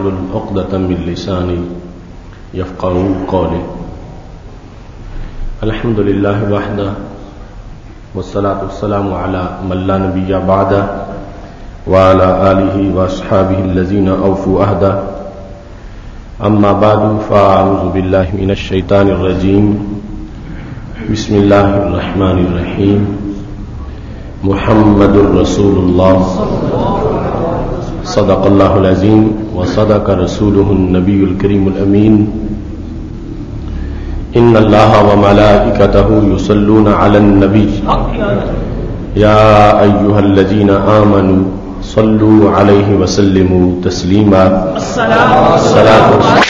واحلل عقدة من لساني يفقهوا قولي. الحمد لله وحده والصلاة والسلام على من لا نبي بعده وعلى آله وأصحابه الذين أوفوا عهده. أما بعد فأعوذ بالله من الشيطان الرجيم. بسم الله الرحمن الرحيم. محمد رسول الله صدق الله العظيم وصدق رسوله النبي الكريم الأمين. إن الله وملائكته يصلون على النبي يا أيها الذين آمنوا صلوا عليه وسلموا تسليما. الصلاة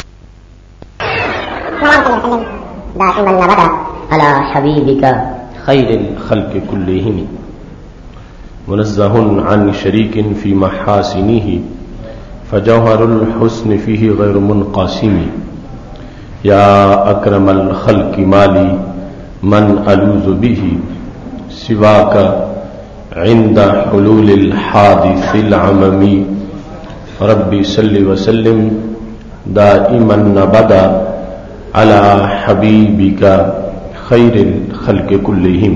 دائما أبدا على حبيبك خير الخلق كلهم منزه عن شريك في محاسنه فجوهر الحسن فيه غير منقسم. يا أكرم الخلق مالي من ألوذ به سواك عند حلول الحادث العممي. ربي صل وسلم دائما أبدا على حبيبك خير الخلق كلهم.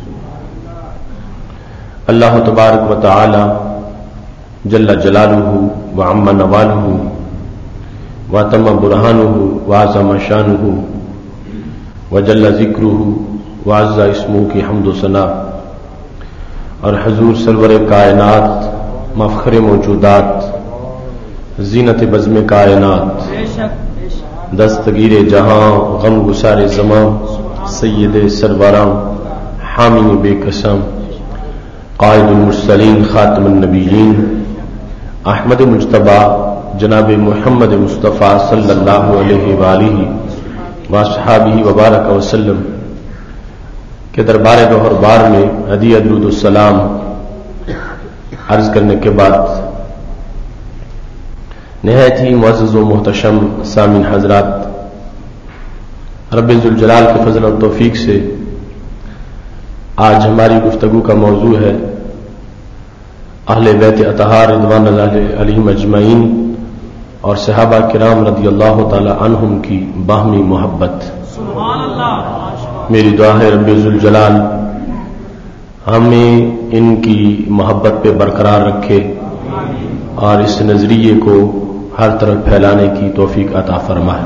اللہ تبارک و تعالی جل جلالہ وعم نوالہ وتم برہانہ وعظم شانہ وجل ذکرہ وعز اسمہ کی حمد و ثنا اور حضور سرور کائنات مفخر موجودات زینت بزم کائنات دستگیر جہاں غم گسار زمان سید سروران حامی بے قسم قائد المرسلین خاتم النبیین احمد مجتبی جناب محمد مصطفیٰ صلی اللہ علیہ وآلہ واصحابہ وبارک وسلم کے دربار گوہر بار میں ہدیہ درود السلام عرض کرنے کے بعد نہایت ہی معزز و محتشم سامعین حضرات، رب ذوالجلال کے فضل اور توفیق سے آج ہماری گفتگو کا موضوع ہے اہل بیت اطہار رضوان اللہ علیہم اجمعین اور صحابہ کرام رضی اللہ تعالی عنہم کی باہمی محبت. سبحان اللہ. میری دعا ہے رب ذوالجلال ہمیں ان کی محبت پہ برقرار رکھے اور اس نظریے کو ہر طرف پھیلانے کی توفیق عطا فرمائے.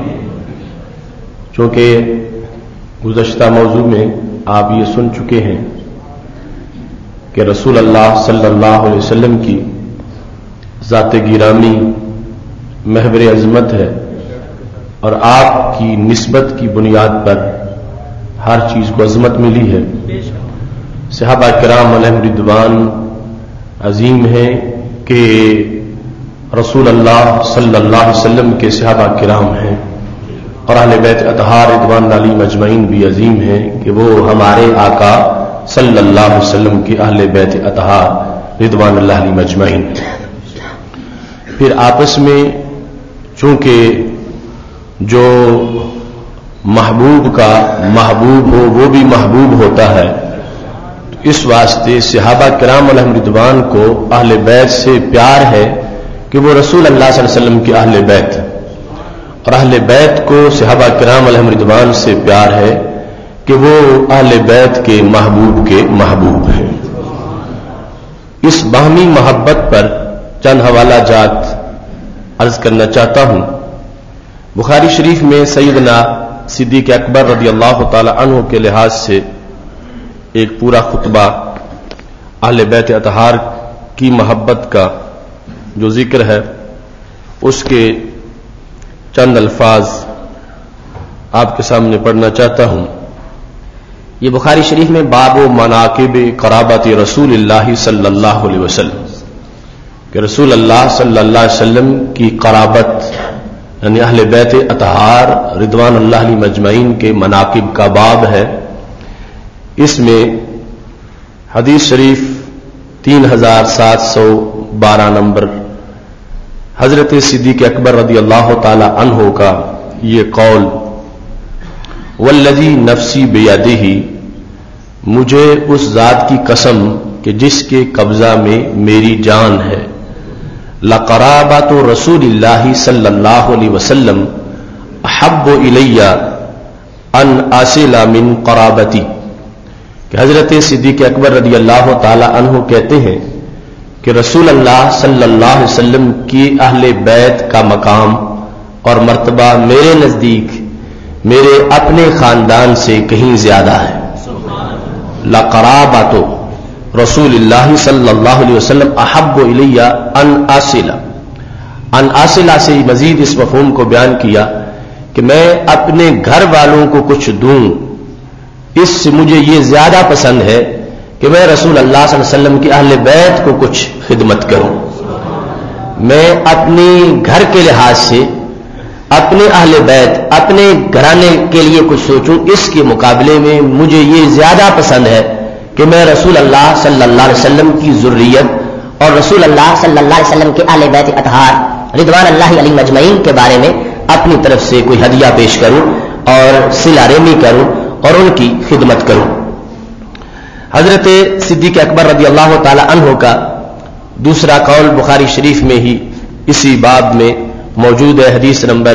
چونکہ گزشتہ موضوع میں آپ یہ سن چکے ہیں کہ رسول اللہ صلی اللہ علیہ وسلم کی ذات گرامی محور عظمت ہے اور آپ کی نسبت کی بنیاد پر ہر چیز کو عظمت ملی ہے. صحابہ کرام علیہم رضوان عظیم ہیں کہ رسول اللہ صلی اللہ علیہ وسلم کے صحابہ کرام ہیں اور اہل بیت اطہار رضوان علیہم اجمعین بھی عظیم ہیں کہ وہ ہمارے آقا صلی اللہ علیہ وسلم کی اہل بیت اطہار رضوان اللہ علیہم اجمعین. پھر آپس میں چونکہ جو محبوب کا محبوب ہو وہ بھی محبوب ہوتا ہے، تو اس واسطے صحابہ کرام علیہم رضوان کو اہل بیت سے پیار ہے کہ وہ رسول اللہ صلی اللہ علیہ وسلم کی اہل بیت، اور اہل بیت کو صحابہ کرام علیہم رضوان سے پیار ہے کہ وہ اہل بیت کے محبوب ہیں. اس باہمی محبت پر چند حوالہ جات عرض کرنا چاہتا ہوں. بخاری شریف میں سیدنا صدیق اکبر رضی اللہ تعالی عنہ کے لحاظ سے ایک پورا خطبہ اہل بیت اطہار کی محبت کا جو ذکر ہے اس کے چند الفاظ آپ کے سامنے پڑھنا چاہتا ہوں. یہ بخاری شریف میں باب و مناقب قرابت رسول اللہ صلی اللہ علیہ وسلم کہ رسول اللہ صلی اللہ علیہ وسلم کی قرابت یعنی اہل بیت اطہار رضوان اللہ علیہم اجمعین کے مناقب کا باب ہے. اس میں حدیث شریف 3712 نمبر حضرت صدیق اکبر رضی اللہ تعالی عنہ کا یہ قول، والذی نفسی بیدہ، مجھے اس ذات کی قسم کہ جس کے قبضہ میں میری جان ہے، لقرابۃ رسول اللہ صلی اللہ علیہ وسلم احب الی ان اصل من قرابتی، کہ حضرت صدیق اکبر رضی اللہ تعالی عنہ کہتے ہیں کہ رسول اللہ صلی اللہ علیہ وسلم کی اہل بیت کا مقام اور مرتبہ میرے نزدیک میرے اپنے خاندان سے کہیں زیادہ ہے۔ لقرابۃ رسول اللہ صلی اللہ علیہ وسلم احب الی ان اصل سے مزید اس مفہوم کو بیان کیا کہ میں اپنے گھر والوں کو کچھ دوں، اس سے مجھے یہ زیادہ پسند ہے کہ میں رسول اللہ صلی اللہ علیہ وسلم کی اہل بیت کو کچھ خدمت کروں۔ میں اپنے گھر کے لحاظ سے اپنے اہل بیت اپنے گھرانے کے لیے کچھ سوچوں، اس کے مقابلے میں مجھے یہ زیادہ پسند ہے کہ میں رسول اللہ صلی اللہ علیہ وسلم کی ذریت اور رسول اللہ صلی اللہ علیہ وسلم کے اہل بیت اطہار رضوان اللہ علیہ مجمعین کے بارے میں اپنی طرف سے کوئی ہدیہ پیش کروں اور صلہ رحمی کروں اور ان کی خدمت کروں۔ حضرت صدیق اکبر رضی اللہ تعالی عنہ کا دوسرا قول بخاری شریف میں ہی اسی باب میں موجود ہے، حدیث نمبر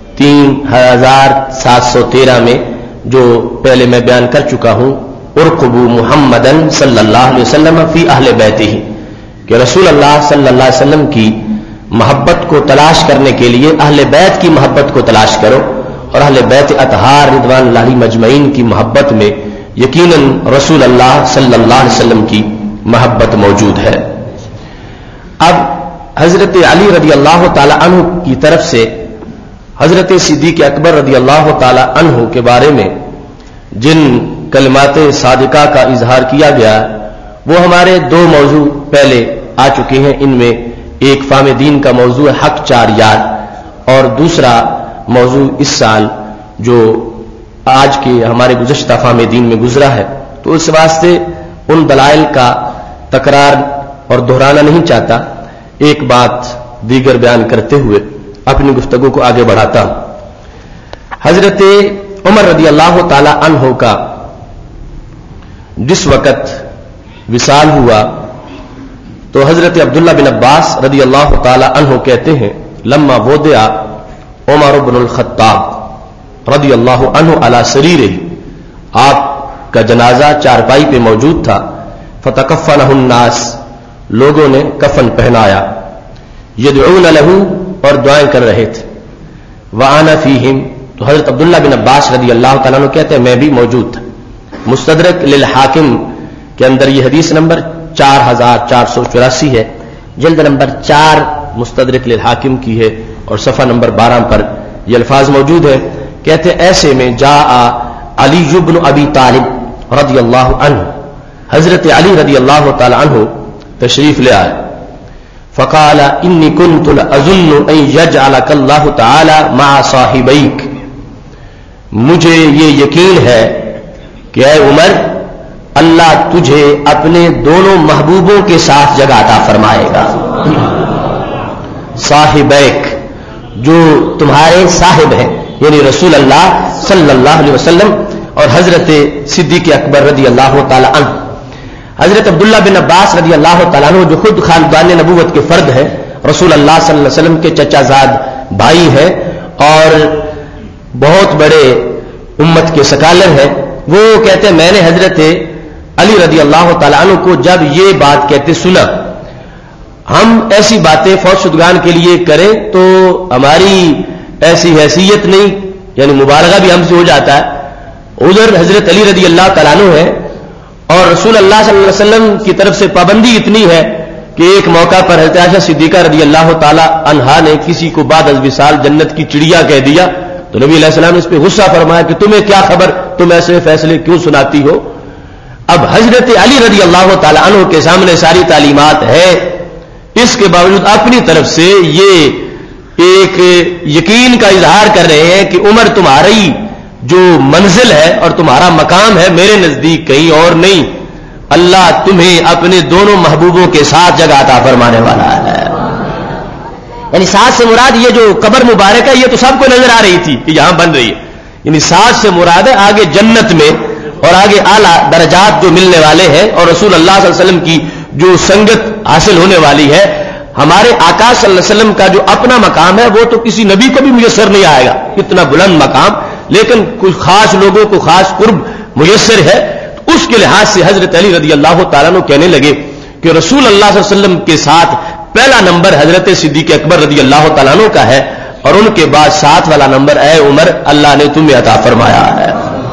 3713 میں، جو پہلے میں بیان کر چکا ہوں، ارقبوا محمدن صلی اللہ علیہ وسلم فی اہل بیتہ، کہ رسول اللہ صلی اللہ علیہ وسلم کی محبت کو تلاش کرنے کے لیے اہل بیت کی محبت کو تلاش کرو، اور اہل بیت اطہار رضوان اللہ علیہ مجمعین کی محبت میں یقیناً رسول اللہ صلی اللہ علیہ وسلم کی محبت موجود ہے۔ اب حضرت علی رضی اللہ تعالی عنہ کی طرف سے حضرت صدیق اکبر رضی اللہ تعالی عنہ کے بارے میں جن کلمات صادقہ کا اظہار کیا گیا وہ ہمارے دو موضوع پہلے آ چکے ہیں، ان میں ایک فہم دین کا موضوع ہے حق چار یار، اور دوسرا موضوع اس سال جو آج کے ہمارے گزشتہ فہم دین میں گزرا ہے، تو اس واسطے ان دلائل کا تکرار اور دہرانا نہیں چاہتا، ایک بات دیگر بیان کرتے ہوئے اپنی گفتگو کو آگے بڑھاتا ہوں۔ حضرت عمر رضی اللہ تعالی عنہ کا جس وقت وصال ہوا تو حضرت عبداللہ بن عباس رضی اللہ تعالی عنہ کہتے ہیں لما وضع عمر بن الخطاب رضی اللہ عنہ علی سریرہ، آپ کا جنازہ چارپائی پہ موجود تھا، فتکفنہ الناس، لوگوں نے کفن پہنایا، یدعون لہ، اور دعائیں کر رہے تھے، وانا فیہم، تو حضرت عبداللہ بن عباس رضی اللہ تعالیٰ عنہ کہتے ہیں میں بھی موجود تھا۔ مستدرک للحاکم کے اندر یہ حدیث نمبر 4484 ہے، جلد نمبر 4 مستدرک للحاکم کی ہے، اور صفحہ نمبر 12 پر یہ الفاظ موجود ہے، کہتے ہیں ایسے میں جاء علی بن ابی طالب رضی اللہ عنہ، حضرت علی رضی اللہ تعالی عنہ تشریف لے آئے، فقال انی کنت اظن ان یجعلک اللہ تعالی مع صاحبیک، مجھے یہ یقین ہے کہ اے عمر اللہ تجھے اپنے دونوں محبوبوں کے ساتھ جگہ عطا فرمائے گا۔ صاحبیک، جو تمہارے صاحب ہیں، یعنی رسول اللہ صلی اللہ علیہ وسلم اور حضرت صدیق اکبر رضی اللہ تعالی عنہ۔ حضرت عبداللہ بن عباس رضی اللہ تعالیٰ عنہ جو خود خاندان نبوت کے فرد ہے، رسول اللہ صلی اللہ علیہ وسلم کے چچا زاد بھائی ہیں اور بہت بڑے امت کے سکالر ہیں، وہ کہتے ہیں میں نے حضرت علی رضی اللہ تعالیٰ عنہ کو جب یہ بات کہتے سنا، ہم ایسی باتیں فوت شدگان کے لیے کریں تو ہماری ایسی حیثیت نہیں، یعنی مبالغہ بھی ہم سے ہو جاتا ہے، ادھر حضرت علی رضی اللہ تعالیٰ عنہ ہے اور رسول اللہ صلی اللہ علیہ وسلم کی طرف سے پابندی اتنی ہے کہ ایک موقع پر حضرت عائشہ صدیقہ رضی اللہ تعالی عنہا نے کسی کو بعد از وصال جنت کی چڑیا کہہ دیا تو نبی علیہ السلام نے اس پہ غصہ فرمایا کہ تمہیں کیا خبر، تم ایسے فیصلے کیوں سناتی ہو۔ اب حضرت علی رضی اللہ تعالی عنہ کے سامنے ساری تعلیمات ہے، اس کے باوجود اپنی طرف سے یہ ایک یقین کا اظہار کر رہے ہیں کہ عمر تمہاری جو منزل ہے اور تمہارا مقام ہے میرے نزدیک کہیں اور نہیں، اللہ تمہیں اپنے دونوں محبوبوں کے ساتھ جگہ عطا فرمانے والا ہے۔ یعنی ساتھ سے مراد یہ جو قبر مبارک ہے یہ تو سب کو نظر آ رہی تھی کہ یہاں بن رہی ہے، یعنی ساتھ سے مراد ہے آگے جنت میں اور آگے اعلیٰ درجات جو ملنے والے ہیں اور رسول اللہ صلی اللہ علیہ وسلم کی جو سنگت حاصل ہونے والی ہے، ہمارے آقا صلی اللہ علیہ وسلم کا جو اپنا مقام ہے وہ تو کسی نبی کو بھی میسر نہیں آئے گا، اتنا بلند مقام، لیکن کچھ خاص لوگوں کو خاص قرب میسر ہے. اس کے لحاظ سے حضرت علی رضی اللہ تعالیٰ عنہ کہنے لگے کہ رسول اللہ صلی اللہ علیہ وسلم کے ساتھ پہلا نمبر حضرت صدیق اکبر رضی اللہ تعالیٰ عنہ کا ہے، اور ان کے بعد 7 والا نمبر اے عمر اللہ نے تمہیں عطا فرمایا ہے.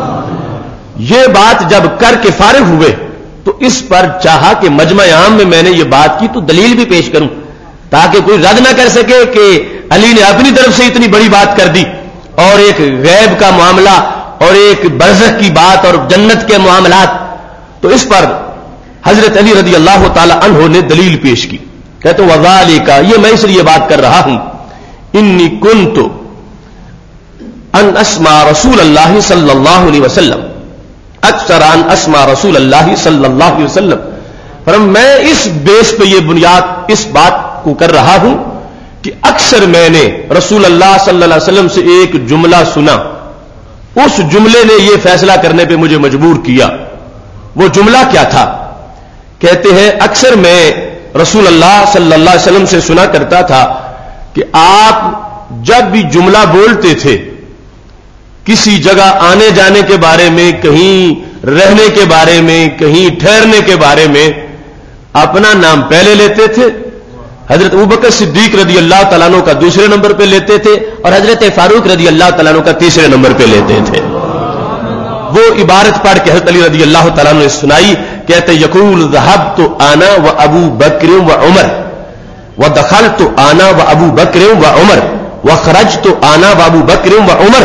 یہ بات جب کر کے فارغ ہوئے تو اس پر چاہا کہ مجمع عام میں میں نے یہ بات کی تو دلیل بھی پیش کروں تاکہ کوئی رد نہ کر سکے کہ علی نے اپنی طرف سے اتنی بڑی بات کر دی، اور ایک غیب کا معاملہ اور ایک برزخ کی بات اور جنت کے معاملات. تو اس پر حضرت علی رضی اللہ تعالی عنہ نے دلیل پیش کی. کہتے ہیں وذالک، یہ میں اس لیے بات کر رہا ہوں، انی کنت ان اسمع رسول اللہ صلی اللہ علیہ وسلم اکثر ان اسمع رسول اللہ صلی اللہ علیہ وسلم. پر میں اس بیس پہ یہ بنیاد اس بات کو کر رہا ہوں کہ اکثر میں نے رسول اللہ صلی اللہ علیہ وسلم سے ایک جملہ سنا، اس جملے نے یہ فیصلہ کرنے پہ مجھے مجبور کیا. وہ جملہ کیا تھا؟ کہتے ہیں اکثر میں رسول اللہ صلی اللہ علیہ وسلم سے سنا کرتا تھا کہ آپ جب بھی جملہ بولتے تھے کسی جگہ آنے جانے کے بارے میں، کہیں رہنے کے بارے میں، کہیں ٹھہرنے کے بارے میں، اپنا نام پہلے لیتے تھے، حضرت ابوبکر صدیق رضی اللہ تعالیٰ عنہ کا دوسرے نمبر پہ لیتے تھے، اور حضرت فاروق رضی اللہ تعالیٰ عنہ کا تیسرے نمبر پہ لیتے تھے. وہ عبارت پڑھ کے حضرت علی رضی اللہ تعالیٰ عنہ نے سنائی. کہتے یقول ذهبت انا وابو بکر وعمر ودخلت انا وابو بکر وعمر وخرجت انا وابو بکر وعمر.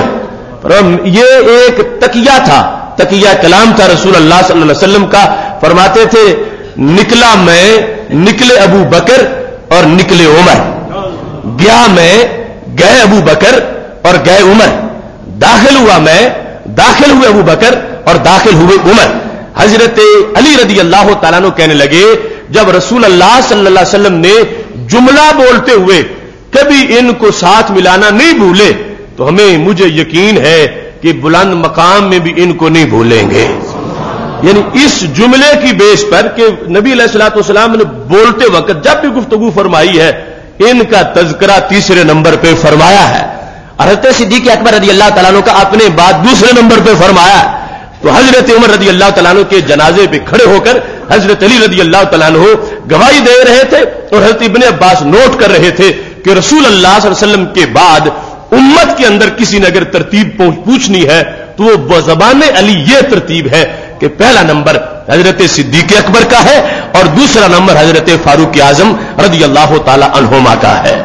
یہ ایک تقیہ تھا، تقیہ کلام تھا رسول اللہ صلی اللہ علیہ وسلم کا. فرماتے تھے نکلا میں، نکلے ابو بکر اور نکلے عمر، گیا میں، گئے ابو بکر اور گئے عمر، داخل ہوا میں، داخل ہوئے ابو بکر اور داخل ہوئے عمر. حضرت علی رضی اللہ تعالیٰ عنہ کہنے لگے جب رسول اللہ صلی اللہ علیہ وسلم نے جملہ بولتے ہوئے کبھی ان کو ساتھ ملانا نہیں بھولے تو مجھے یقین ہے کہ بلند مقام میں بھی ان کو نہیں بھولیں گے. یعنی اس جملے کی بیس پر کہ نبی علیہ الصلوۃ والسلام نے بولتے وقت جب بھی گفتگو فرمائی ہے ان کا تذکرہ تیسرے نمبر پہ فرمایا ہے، حضرت صدیق اکبر رضی اللہ تعالیٰ عنہ کا اپنے بعد دوسرے نمبر پہ فرمایا ہے. تو حضرت عمر رضی اللہ تعالیٰ عنہ کے جنازے پہ کھڑے ہو کر حضرت علی رضی اللہ تعالیٰ عنہ گواہی دے رہے تھے، اور حضرت ابن عباس نوٹ کر رہے تھے کہ رسول اللہ صلی اللہ علیہ وسلم کے بعد امت کے اندر کسی نے اگر ترتیب پوچھنی ہے تو وہ بزبان علی یہ ترتیب ہے کہ پہلا نمبر حضرت صدیق اکبر کا ہے اور دوسرا نمبر حضرت فاروق اعظم رضی اللہ تعالی عنہما کا ہے.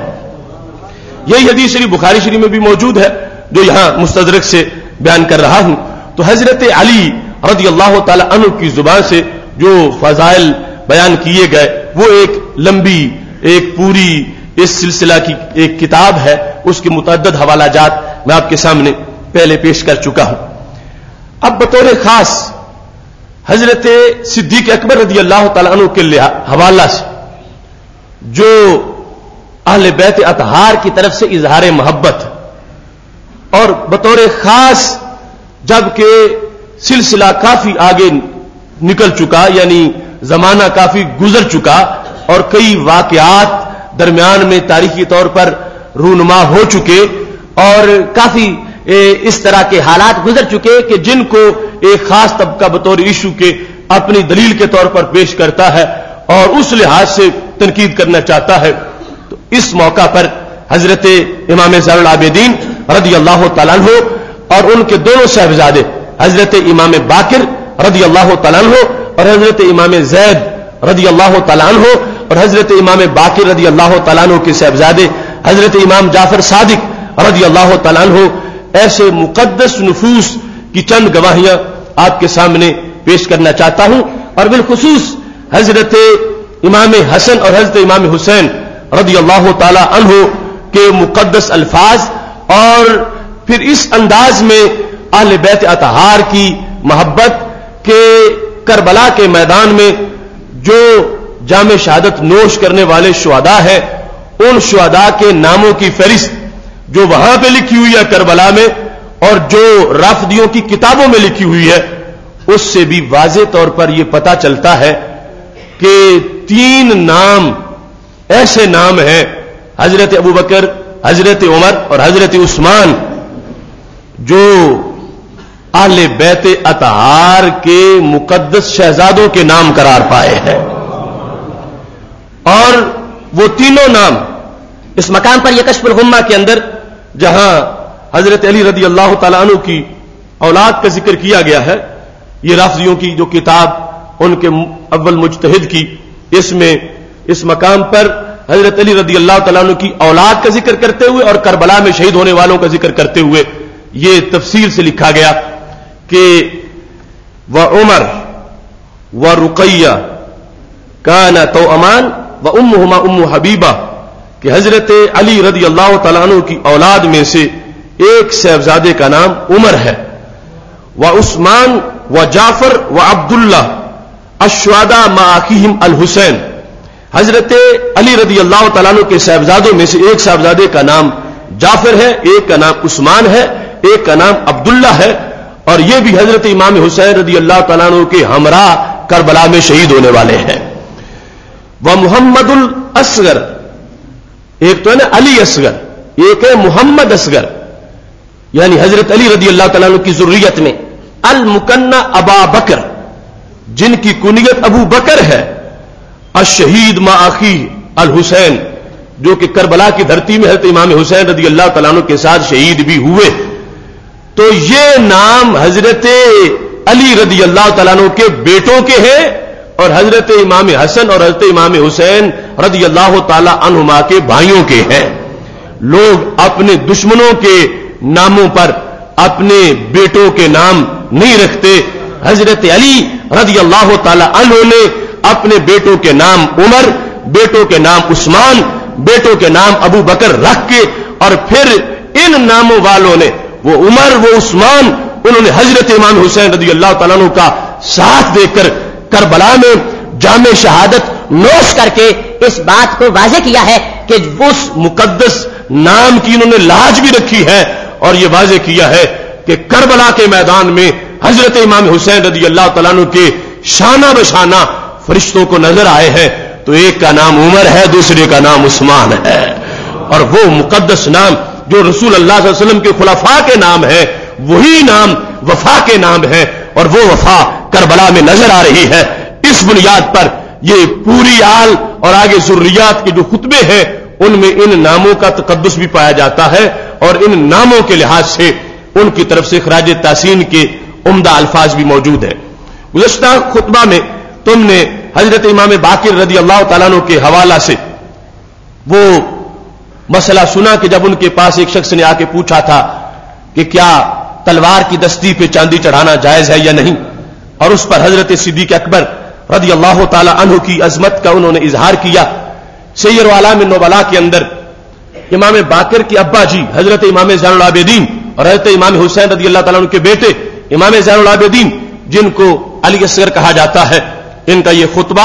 یہی حدیث شریف بخاری شریف میں بھی موجود ہے جو یہاں مستدرک سے بیان کر رہا ہوں. تو حضرت علی رضی اللہ تعالی عنہ کی زبان سے جو فضائل بیان کیے گئے وہ ایک لمبی، ایک پوری اس سلسلہ کی ایک کتاب ہے، اس کے متعدد حوالہ جات میں آپ کے سامنے پہلے پیش کر چکا ہوں. اب بطور خاص حضرت صدیق اکبر رضی اللہ تعالی عنہ کے حوالہ سے جو اہل بیت اطہار کی طرف سے اظہار محبت، اور بطور خاص جبکہ سلسلہ کافی آگے نکل چکا، یعنی زمانہ کافی گزر چکا اور کئی واقعات درمیان میں تاریخی طور پر رونما ہو چکے اور کافی اس طرح کے حالات گزر چکے کہ جن کو ایک خاص طبقہ بطور ایشو کے اپنی دلیل کے طور پر پیش کرتا ہے اور اس لحاظ سے تنقید کرنا چاہتا ہے. تو اس موقع پر حضرت امام زین العابدین رضی اللہ تعالیٰ عنہ اور ان کے دونوں صاحبزادے حضرت امام باقر رضی اللہ تعالیٰ عنہ اور حضرت امام زید رضی اللہ تعالیٰ عنہ اور حضرت امام باقر رضی اللہ تعالیٰ عنہ کے صاحبزادے حضرت امام جعفر صادق رضی اللہ تعالیٰ عنہ ایسے مقدس نفوس کی چند گواہیاں آپ کے سامنے پیش کرنا چاہتا ہوں، اور بالخصوص حضرت امام حسن اور حضرت امام حسین رضی اللہ تعالی عنہ کے مقدس الفاظ، اور پھر اس انداز میں اہل بیت اطہار کی محبت کہ کربلا کے میدان میں جو جام شہادت نوش کرنے والے شہداء ہیں ان شہداء کے ناموں کی فہرست جو وہاں پہ لکھی ہوئی ہے کربلا میں اور جو رافضیوں کی کتابوں میں لکھی ہوئی ہے اس سے بھی واضح طور پر یہ پتہ چلتا ہے کہ 3 نام ایسے نام ہیں حضرت ابو بکر، حضرت عمر اور حضرت عثمان جو اہل بیت اطہار کے مقدس شہزادوں کے نام قرار پائے ہیں، اور وہ تینوں نام اس مقام پر یہ کشف الغمہ کے اندر جہاں حضرت علی رضی اللہ تعالیٰ عنہ کی اولاد کا ذکر کیا گیا ہے، یہ رافضیوں کی جو کتاب ان کے اول مجتہد کی، اس میں اس مقام پر حضرت علی رضی اللہ تعالیٰ عنہ کی اولاد کا ذکر کرتے ہوئے اور کربلا میں شہید ہونے والوں کا ذکر کرتے ہوئے یہ تفصیل سے لکھا گیا کہ وعمر ورقیہ کانا توأمان وامہما ام حبیبہ، کہ حضرت علی رضی اللہ تعالیٰ عنہ کی اولاد میں سے ایک صاحبزادے کا نام عمر ہے، وعثمان وجعفر وعبداللہ الشہداء مع اخیہم الحسین، حضرت علی رضی اللہ تعالیٰ عنہ کے صاحبزادوں میں سے ایک صاحبزادے کا نام جعفر ہے، ایک کا نام عثمان ہے، ایک کا نام عبداللہ ہے، اور یہ بھی حضرت امام حسین رضی اللہ تعالیٰ عنہ کے ہمراہ کربلا میں شہید ہونے والے ہیں۔ ومحمد الاصغر، ایک تو ہے نا علی اصغر، ایک ہے محمد اصغر، یعنی حضرت علی رضی اللہ تعالیٰ عنہ کی ذریت میں المکنہ ابا بکر، جن کی کنیت ابو بکر ہے، الشہید مع اخیہ الحسین، جو کہ کربلا کی دھرتی میں حضرت امام حسین رضی اللہ تعالیٰ عنہ کے ساتھ شہید بھی ہوئے۔ تو یہ نام حضرت علی رضی اللہ تعالیٰ عنہ کے بیٹوں کے ہیں اور حضرت امام حسن اور حضرت امام حسین رضی اللہ تعالیٰ عنہما کے بھائیوں کے ہیں۔ لوگ اپنے دشمنوں کے ناموں پر اپنے بیٹوں کے نام نہیں رکھتے، حضرت علی رضی اللہ تعالیٰ عنہ نے اپنے بیٹوں کے نام عمر، بیٹوں کے نام عثمان، بیٹوں کے نام ابو بکر رکھ کے، اور پھر ان ناموں والوں نے وہ عمر وہ عثمان انہوں نے حضرت امام حسین رضی اللہ تعالیٰ عنہ کا ساتھ دے کر کربلا میں جام شہادت نوش کر کے اس بات کو واضح کیا ہے کہ اس مقدس نام کی انہوں نے لاج بھی رکھی ہے، اور یہ واضح کیا ہے کہ کربلا کے میدان میں حضرت امام حسین رضی اللہ تعالیٰ عنہ کے شانہ بشانہ فرشتوں کو نظر آئے ہیں، تو ایک کا نام عمر ہے، دوسرے کا نام عثمان ہے، اور وہ مقدس نام جو رسول اللہ صلی اللہ علیہ وسلم کے خلفاء کے نام ہے، وہی نام وفا کے نام ہے، اور وہ وفا کربلا میں نظر آ رہی ہے۔ اس بنیاد پر یہ پوری آل اور آگے ذریات کے جو خطبے ہیں ان میں ان ناموں کا تقدس بھی پایا جاتا ہے، اور ان ناموں کے لحاظ سے ان کی طرف سے خراج تحسین کے عمدہ الفاظ بھی موجود ہیں۔ گزشتہ خطبہ میں تم نے حضرت امام باقر رضی اللہ تعالیٰ عنہ کے حوالہ سے وہ مسئلہ سنا کہ جب ان کے پاس ایک شخص نے آ کے پوچھا تھا کہ کیا تلوار کی دستی پہ چاندی چڑھانا جائز ہے یا نہیں، اور اس پر حضرت صدیق اکبر رضی اللہ تعالی عنہ کی عظمت کا انہوں نے اظہار کیا۔ سیر اعلام النبلاء کے اندر امام باقر کے ابا جی حضرت امام زین العابدین اور حضرت امام حسین رضی اللہ تعالیٰ عنہ کے بیٹے امام زین العابدین جن کو علی اصغر کہا جاتا ہے، ان کا یہ خطبہ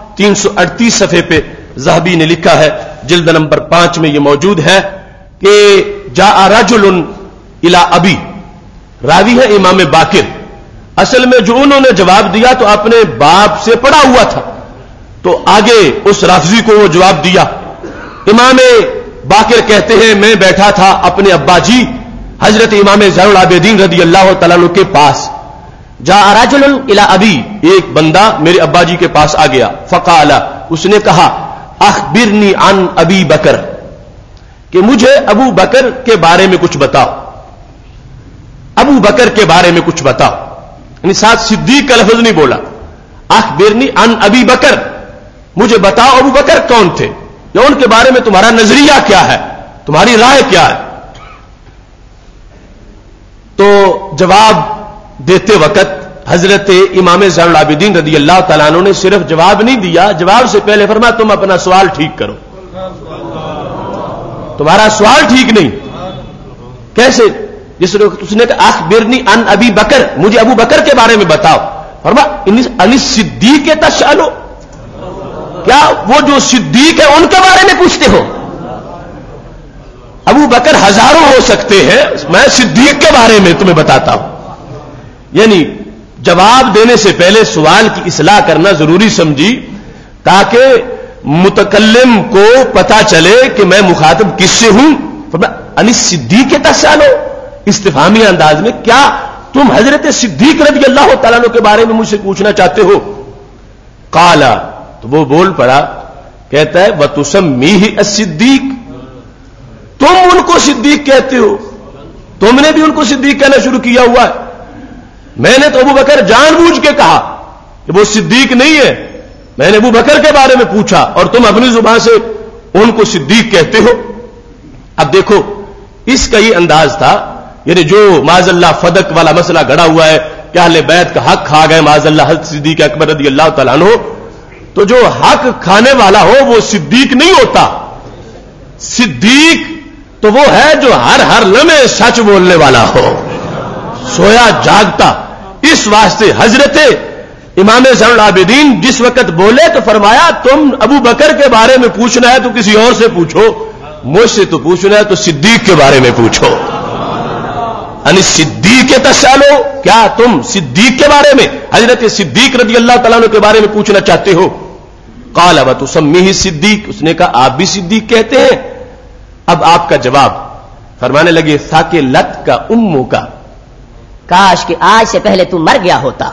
338 صفحے پہ ذہبی نے لکھا ہے، جلد نمبر 5 میں یہ موجود ہے کہ جاء رجل الی ابی، راوی ہے امام باقر، اصل میں جو انہوں نے جواب دیا تو اپنے باپ سے پڑھا ہوا تھا، تو آگے اس رافضی کو وہ جواب دیا۔ امام باقر کہتے ہیں میں بیٹھا تھا اپنے ابا جی حضرت امام زین العابدین رضی اللہ تعالیٰ عنہ کے پاس، جاء رجل الی ابی، ایک بندہ میرے ابا جی کے پاس آ گیا، فقال، اس نے کہا اخبرنی عن ابی بکر، کہ مجھے ابو بکر کے بارے میں کچھ بتاؤ، ابو بکر کے بارے میں کچھ بتاؤ، یعنی ساتھ صدیق کا لفظ نہیں بولا، اخبرنی عن ابی بکر، مجھے بتاؤ ابو بکر کون تھے، یا ان کے بارے میں تمہارا نظریہ کیا ہے، تمہاری رائے کیا ہے۔ تو جواب دیتے وقت حضرت امام زین العابدین رضی اللہ تعالیٰ عنہ نے صرف جواب نہیں دیا، جواب سے پہلے فرمایا تم اپنا سوال ٹھیک کرو، تمہارا سوال ٹھیک نہیں۔ کیسے؟ جس وقت اس نے کہا اخبرنی عن ابی بکر، مجھے ابو بکر کے بارے میں بتاؤ، فرمایا ان صدیق تسألو، کیا وہ جو صدیق ہے ان کے بارے میں پوچھتے ہو؟ ابو بکر ہزاروں ہو سکتے ہیں، میں صدیق کے بارے میں تمہیں بتاتا ہوں۔ یعنی جواب دینے سے پہلے سوال کی اصلاح کرنا ضروری سمجھی، تاکہ متکلم کو پتا چلے کہ میں مخاطب کس سے ہوں، فرمایا صدیق تسالو، استفہامی انداز میں کیا تم حضرت صدیق رضی اللہ تعالیٰ عنہ کے بارے میں مجھ سے پوچھنا چاہتے ہو؟ قالا، تو وہ بول پڑا، کہتا ہے وَتُسَمِّيهِ الصدیق، تم ان کو صدیق کہتے ہو، تم نے بھی ان کو صدیق کہنا شروع کیا ہوا ہے۔ میں نے تو ابو بکر جان بوجھ کے کہا کہ وہ صدیق نہیں ہے، میں نے ابو بکر کے بارے میں پوچھا اور تم اپنی زبان سے ان کو صدیق کہتے ہو۔ اب دیکھو اس کا یہ انداز تھا، یعنی جو معاذ اللہ فدق والا مسئلہ گڑا ہوا ہے کہ اہل بیت کا حق کھا گئے معاذ اللہ حضرت صدیق اکبر رضی اللہ تعالیٰ عنہ، تو جو حق کھانے والا ہو وہ صدیق نہیں ہوتا۔ صدیق تو وہ ہے جو ہر لمحے سچ بولنے والا ہو، سویا جاگتا۔ اس واسطے حضرت امام زین العابدین جس وقت بولے تو فرمایا تم ابو بکر کے بارے میں پوچھنا ہے تو کسی اور سے پوچھو، مجھ سے تو پوچھنا ہے تو صدیق کے بارے میں پوچھو۔ یعنی صدیق تسالو، کیا تم صدیق کے بارے میں، حضرت صدیق رضی اللہ تعالیٰ عنہ کے بارے میں پوچھنا چاہتے ہو؟ قال وتسمیہ صدیق، اس نے کہا آپ بھی صدیق کہتے ہیں؟ اب آپ کا جواب فرمانے لگے ثاقلت کا امو کا، کاش کہ آج سے پہلے تو مر گیا ہوتا۔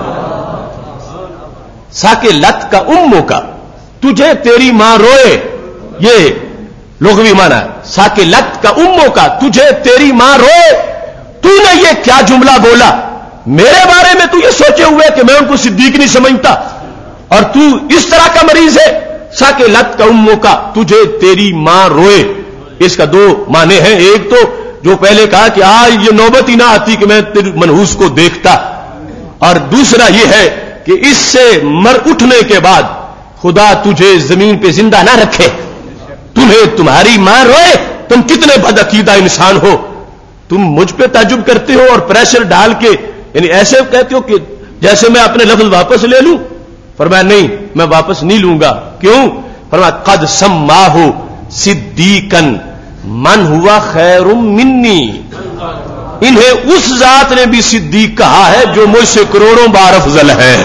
ثاقلت کا امو کا، تجھے تیری ماں روئے، یہ لغوی معنی ہے۔ ثاقلت کا امو کا، تجھے تیری ماں روئے، تو نے یہ کیا جملہ بولا؟ میرے بارے میں تو یہ سوچے ہوئے کہ میں ان کو صدیق نہیں سمجھتا اور تو اس طرح کا مریض ہے۔ ثاقلت کا امو کا، تجھے تیری ماں روئے، اس کا دو معنی ہیں۔ ایک تو جو پہلے کہا کہ آج یہ نوبت ہی نہ آتی کہ میں منحوس کو دیکھتا، اور دوسرا یہ ہے کہ اس سے مر اٹھنے کے بعد خدا تجھے زمین پہ زندہ نہ رکھے، تمہیں تمہاری ماں روئے۔ تم کتنے بدعقیدہ انسان ہو، تم مجھ پہ تعجب کرتے ہو اور پریشر ڈال کے، یعنی ایسے کہتے ہو کہ جیسے میں اپنے لفظ واپس لے لوں۔ فرمایا نہیں، میں واپس نہیں لوں گا۔ کیوں؟ فرمایا قد سماہ صدیقا من ہوا خیر منی، انہیں اس ذات نے بھی صدیق کہا ہے جو مجھ سے کروڑوں بار افضل ہے۔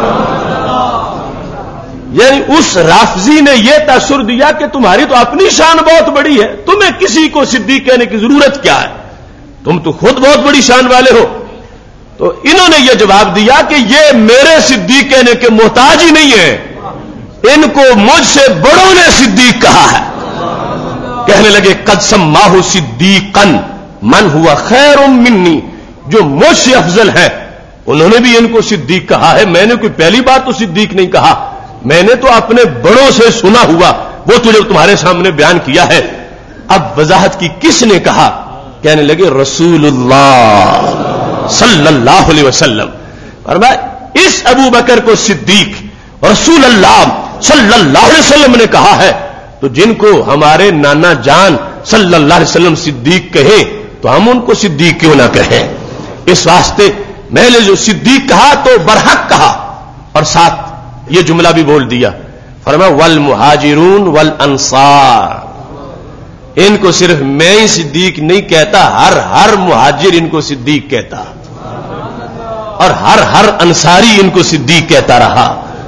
یعنی اس رافضی نے یہ تاثر دیا کہ تمہاری تو اپنی شان بہت بڑی ہے، تمہیں کسی کو صدیق کہنے کی ضرورت کیا ہے، تم تو خود بہت بڑی شان والے ہو۔ تو انہوں نے یہ جواب دیا کہ یہ میرے صدیق کہنے کے محتاج ہی نہیں ہے، ان کو مجھ سے بڑوں نے صدیق کہا ہے۔ کہنے لگے قد سماہ صدیقا من ہوا خیر منی، جو مجھ سے افضل ہے انہوں نے بھی ان کو صدیق کہا ہے۔ میں نے کوئی پہلی بار تو صدیق نہیں کہا، میں نے تو اپنے بڑوں سے سنا ہوا، وہ تجھے تمہارے سامنے بیان کیا ہے۔ اب وضاحت کی کس نے کہا؟ کہنے لگے رسول اللہ صلی اللہ علیہ وسلم۔ فرمایا اس ابو بکر کو صدیق رسول اللہ صلی اللہ علیہ وسلم نے کہا ہے، تو جن کو ہمارے نانا جان صلی اللہ علیہ وسلم صدیق کہیں تو ہم ان کو صدیق کیوں نہ کہیں؟ اس واسطے میں نے جو صدیق کہا تو برحق کہا، اور ساتھ یہ جملہ بھی بول دیا، فرمایا والمہاجرون والانصار، ان کو صرف میں ہی صدیق نہیں کہتا، ہر مہاجر ان کو صدیق کہتا، اور ہر انصاری ان کو صدیق کہتا رہا۔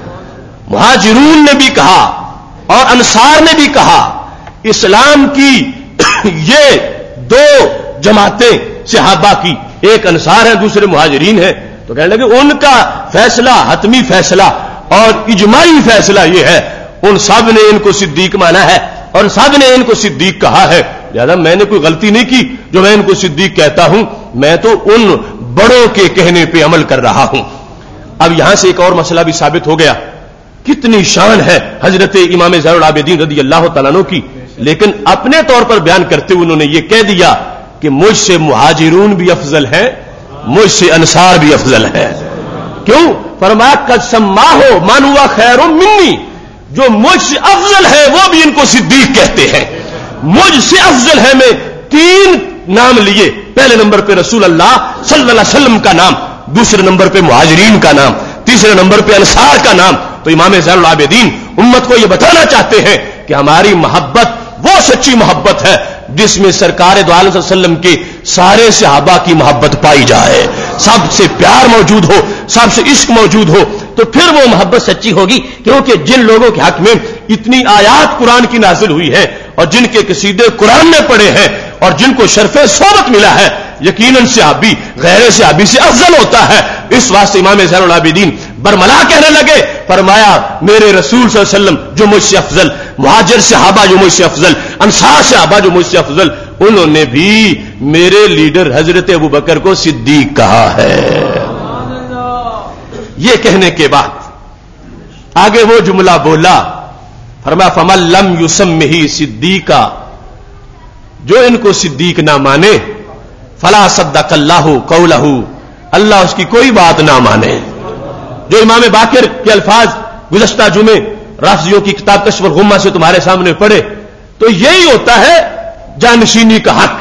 مہاجرون نے بھی کہا اور انصار نے بھی کہا۔ اسلام کی یہ دو جماعتیں صحابہ کی، ایک انصار ہے دوسرے مہاجرین ہیں، تو کہنے لگے ان کا فیصلہ حتمی فیصلہ اور اجماعی فیصلہ یہ ہے، ان سب نے ان کو صدیق مانا ہے اور سب نے ان کو صدیق کہا ہے، لہذا میں نے کوئی غلطی نہیں کی جو میں ان کو صدیق کہتا ہوں، میں تو ان بڑوں کے کہنے پہ عمل کر رہا ہوں۔ اب یہاں سے ایک اور مسئلہ بھی ثابت ہو گیا، کتنی شان ہے حضرت امام زین العابدین رضی اللہ تعالیٰ عنہ کی، لیکن اپنے طور پر بیان کرتے ہوئے انہوں نے یہ کہہ دیا کہ مجھ سے مہاجرون بھی افضل ہیں، مجھ سے انصار بھی افضل ہے۔ کیوں؟ فرمایا قد سماہ من ہوا خیر منی، جو مجھ سے افضل ہے وہ بھی ان کو صدیق کہتے ہیں۔ مجھ سے افضل ہے میں تین نام لیے، پہلے نمبر پہ رسول اللہ صلی اللہ علیہ وسلم کا نام، دوسرے نمبر پہ مہاجرین کا نام، تیسرے نمبر پہ انصار کا نام۔ تو امام زین العابدین امت کو یہ بتانا چاہتے ہیں کہ ہماری محبت وہ سچی محبت ہے جس میں سرکار دو عالم صلی اللہ علیہ وسلم کے سارے صحابہ کی محبت پائی جائے، سب سے پیار موجود ہو، سب سے عشق موجود ہو، تو پھر وہ محبت سچی ہوگی، کیونکہ جن لوگوں کے حق میں اتنی آیات قرآن کی نازل ہوئی ہے اور جن کے قصیدے قرآن نے پڑھے ہیں اور جن کو شرف صحبت ملا ہے، یقیناً صحابی غیر صحابی سے افضل ہوتا ہے. اس واسطے امام زین العابدین برملا کہنے لگے، فرمایا میرے رسول صلی اللہ علیہ وسلم جو مجھ سے افضل، مہاجر صحابہ جو مجھ سے افضل، انصار صحابہ جو مجھ سے افضل، انہوں نے بھی میرے لیڈر حضرت ابوبکر کو صدیق کہا ہے. یہ کہنے کے بعد آگے وہ جملہ بولا، فرمایا فمن لم یسمہ صدیقا، جو ان کو صدیق نہ مانے، فلا صدق اللہ قولہ، اللہ اس کی کوئی بات نہ مانے. جو امام باقر کے الفاظ گزشتہ جمعے رافضیوں کی کتاب کشف الغمہ سے تمہارے سامنے پڑھے، تو یہی ہوتا ہے جانشینی کا حق.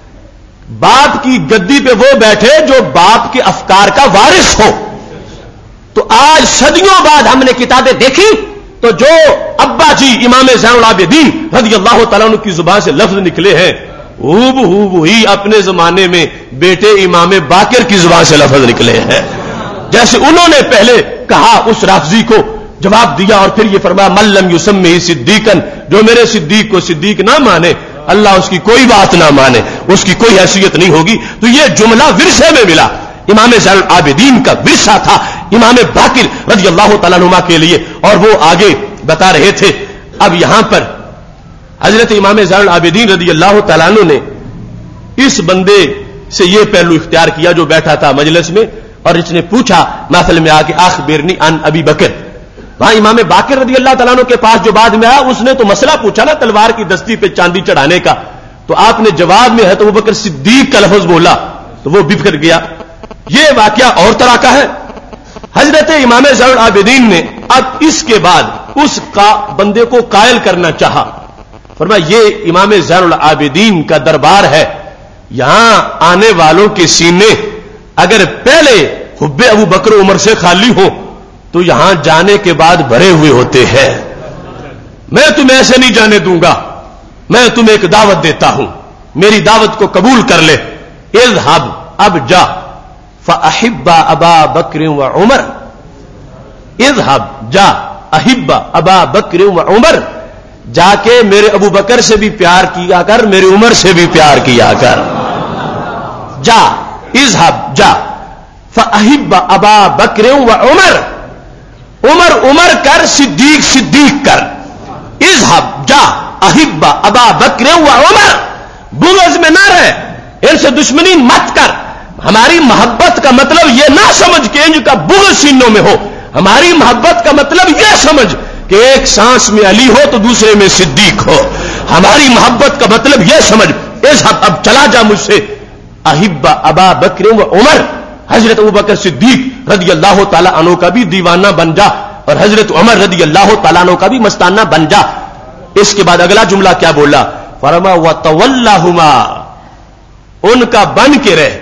باپ کی گدی پہ وہ بیٹھے جو باپ کے افکار کا وارث ہو. تو آج صدیوں بعد ہم نے کتابیں دیکھی تو جو ابا جی امام زین العابدین رضی اللہ تعالیٰ عنہ کی زبان سے لفظ نکلے ہیں، وہی اپنے زمانے میں بیٹے امام باقر کی زبان سے لفظ نکلے ہیں. جیسے انہوں نے پہلے کہا اس رافضی کو جواب دیا اور پھر یہ فرمایا من لم یسمہ صدیقا، جو میرے صدیق کو صدیق نہ مانے اللہ اس کی کوئی بات نہ مانے، اس کی کوئی حیثیت نہیں ہوگی. تو یہ جملہ ورثے میں ملا، امام زین العابدین کا ورثہ تھا امام باقر رضی اللہ تعالیٰ عنہ کے لیے. اور وہ آگے بتا رہے تھے. اب یہاں پر حضرت امام زین العابدین رضی اللہ تعالیٰ عنہ نے اس بندے سے یہ پہلو اختیار کیا جو بیٹھا تھا مجلس میں اور اس نے پوچھا محفل میں آ کے اخبرنی عن ابی بکر. وہاں امام باقر رضی اللہ تعالیٰ عنہ کے پاس جو بعد میں آیا اس نے تو مسئلہ پوچھا نا تلوار کی دستی پہ چاندی چڑھانے کا، تو آپ نے جواب میں ہے تو ابو بکر صدیق کا لفظ بولا تو وہ بفر گیا. یہ واقعہ اور طرح کا ہے. حضرت امام زین العابدین نے اب اس کے بعد اس کا بندے کو قائل کرنا چاہا. فرمایا یہ امام زین العابدین کا دربار ہے، یہاں آنے والوں کے سینے اگر پہلے حب ابو بکر عمر سے خالی ہو تو یہاں جانے کے بعد بھرے ہوئے ہوتے ہیں. میں تمہیں ایسے نہیں جانے دوں گا، میں تمہیں ایک دعوت دیتا ہوں، میری دعوت کو قبول کر لے. اذهب، اب جا، فاحب ابا بکر و عمر. اذهب، جا، احب ابا بکر و عمر، جا کے میرے ابو بکر سے بھی پیار کیا کر، میرے عمر سے بھی پیار کیا کر. جا، اذهب، جا، فاحب ابا بکر و عمر، عمر کر، صدیق صدیق کر. اذهب، جا، احب ابا بکر و عمر، بغض میں نہ رہ، ان سے دشمنی مت کر. ہماری محبت کا مطلب یہ نہ سمجھ کہ ان کا بغض سینوں میں ہو، ہماری محبت کا مطلب یہ سمجھ کہ ایک سانس میں علی ہو تو دوسرے میں صدیق ہو. ہماری محبت کا مطلب یہ سمجھ. اذهب، اب چلا جا مجھ سے. احب ابا بکر و عمر، حضرت ابو بکر صدیق رضی اللہ تعالیٰ عنہ کا بھی دیوانہ بن جا اور حضرت عمر رضی اللہ تعالیٰ عنہ کا بھی مستانہ بن جا. اس کے بعد اگلا جملہ کیا بولا؟ فرما وتولہما، ان کا بن کے رہ،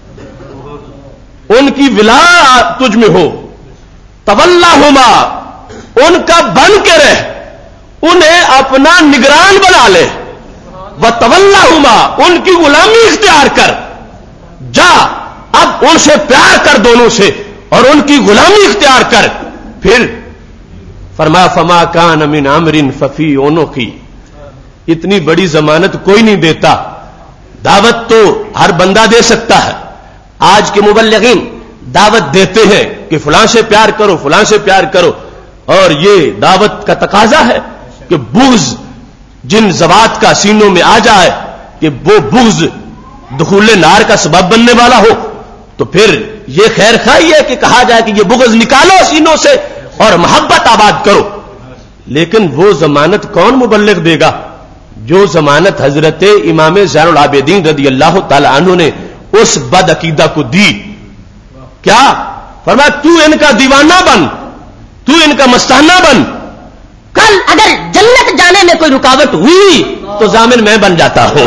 ان کی ولا تجھ میں ہو. تولاہما، ان کا بن کے رہ، انہیں اپنا نگران بنا لے. وتولہما، ان کی غلامی اختیار کر. جا، اب ان سے پیار کر دونوں سے اور ان کی غلامی اختیار کر. پھر فرمایا فما کان من امر ففی عنقی، اتنی بڑی ضمانت کوئی نہیں دیتا. دعوت تو ہر بندہ دے سکتا ہے. آج کے مبلغین دعوت دیتے ہیں کہ فلاں سے پیار کرو، فلاں سے پیار کرو، اور یہ دعوت کا تقاضا ہے کہ بغض جن ذوات کا سینوں میں آ جائے کہ وہ بغض دخول نار کا سبب بننے والا ہو تو پھر یہ خیر خواہی ہے کہ کہا جائے کہ یہ بغض نکالو سینوں سے اور محبت آباد کرو. لیکن وہ ضمانت کون مبلغ دے گا؟ جو ضمانت حضرت امام زین العابدین رضی اللہ تعالی عنہ نے اس بد عقیدہ کو دی. کیا فرمایا؟ تو ان کا دیوانہ بن، تو ان کا مستانہ بن. کل اگر جنت جانے میں کوئی رکاوٹ ہوئی تو ضامن میں بن جاتا ہوں.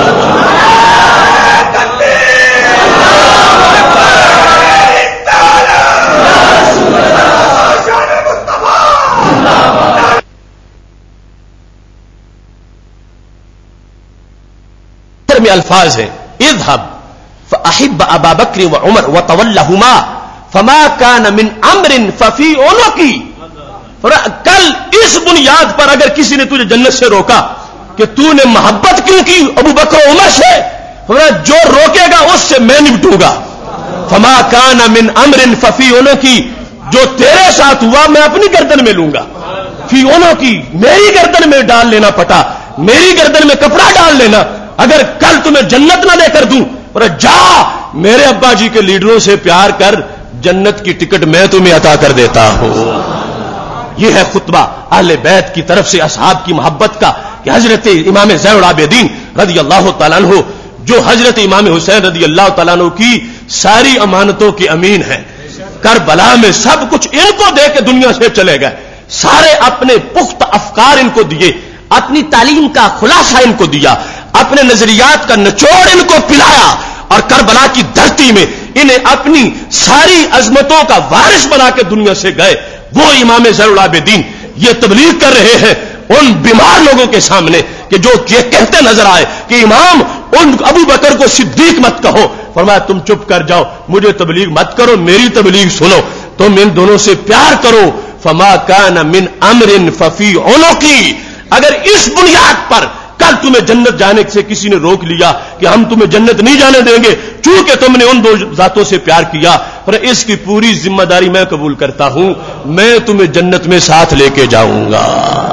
میں الفاظ ہیں اذهب فاحب ابا بکر و عمر وتولہما فما كان من امر ففی عنقی. اور کل اس بنیاد پر اگر کسی نے تجھے جنت سے روکا کہ تو نے محبت کیوں کی ابو بکر عمر سے، جو روکے گا اس سے میں نپٹوں گا. فما کان من امر ففی انہوں کی، جو تیرے ساتھ ہوا میں اپنی گردن میں لوں گا. فی انہوں کی، میری گردن میں ڈال لینا پٹا، میری گردن میں کپڑا ڈال لینا. اگر کل تمہیں جنت نہ دے کر دوں، اور جا میرے ابا جی کے لیڈروں سے پیار کر، جنت کی ٹکٹ میں تمہیں عطا کر دیتا ہوں. یہ ہے خطبہ اہل بیت کی طرف سے اصحاب کی محبت کا، کہ حضرت امام زین العابدین رضی اللہ تعالیٰ عنہ، جو حضرت امام حسین رضی اللہ تعالیٰ عنہ کی ساری امانتوں کے امین ہیں، کربلا میں سب کچھ ان کو دے کے دنیا سے چلے گئے، سارے اپنے پختہ افکار ان کو دیے، اپنی تعلیم کا خلاصہ ان کو دیا، اپنے نظریات کا نچوڑ ان کو پلایا، اور کربلا کی دھرتی میں انہیں اپنی ساری عظمتوں کا وارث بنا کے دنیا سے گئے. وہ امام زین العابدین یہ تبلیغ کر رہے ہیں ان بیمار لوگوں کے سامنے کہ جو یہ کہتے نظر آئے کہ امام ان ابو بکر کو صدیق مت کہو. فرمایا تم چپ کر جاؤ، مجھے تبلیغ مت کرو، میری تبلیغ سنو، تم ان دونوں سے پیار کرو. فما کان من امر ففی عنقی، اگر اس بنیاد پر کل تمہیں جنت جانے سے کسی نے روک لیا کہ ہم تمہیں جنت نہیں جانے دیں گے چونکہ تم نے ان دو ذاتوں سے پیار کیا، اور اس کی پوری ذمہ داری میں قبول کرتا ہوں، میں تمہیں جنت میں ساتھ لے کے جاؤں گا.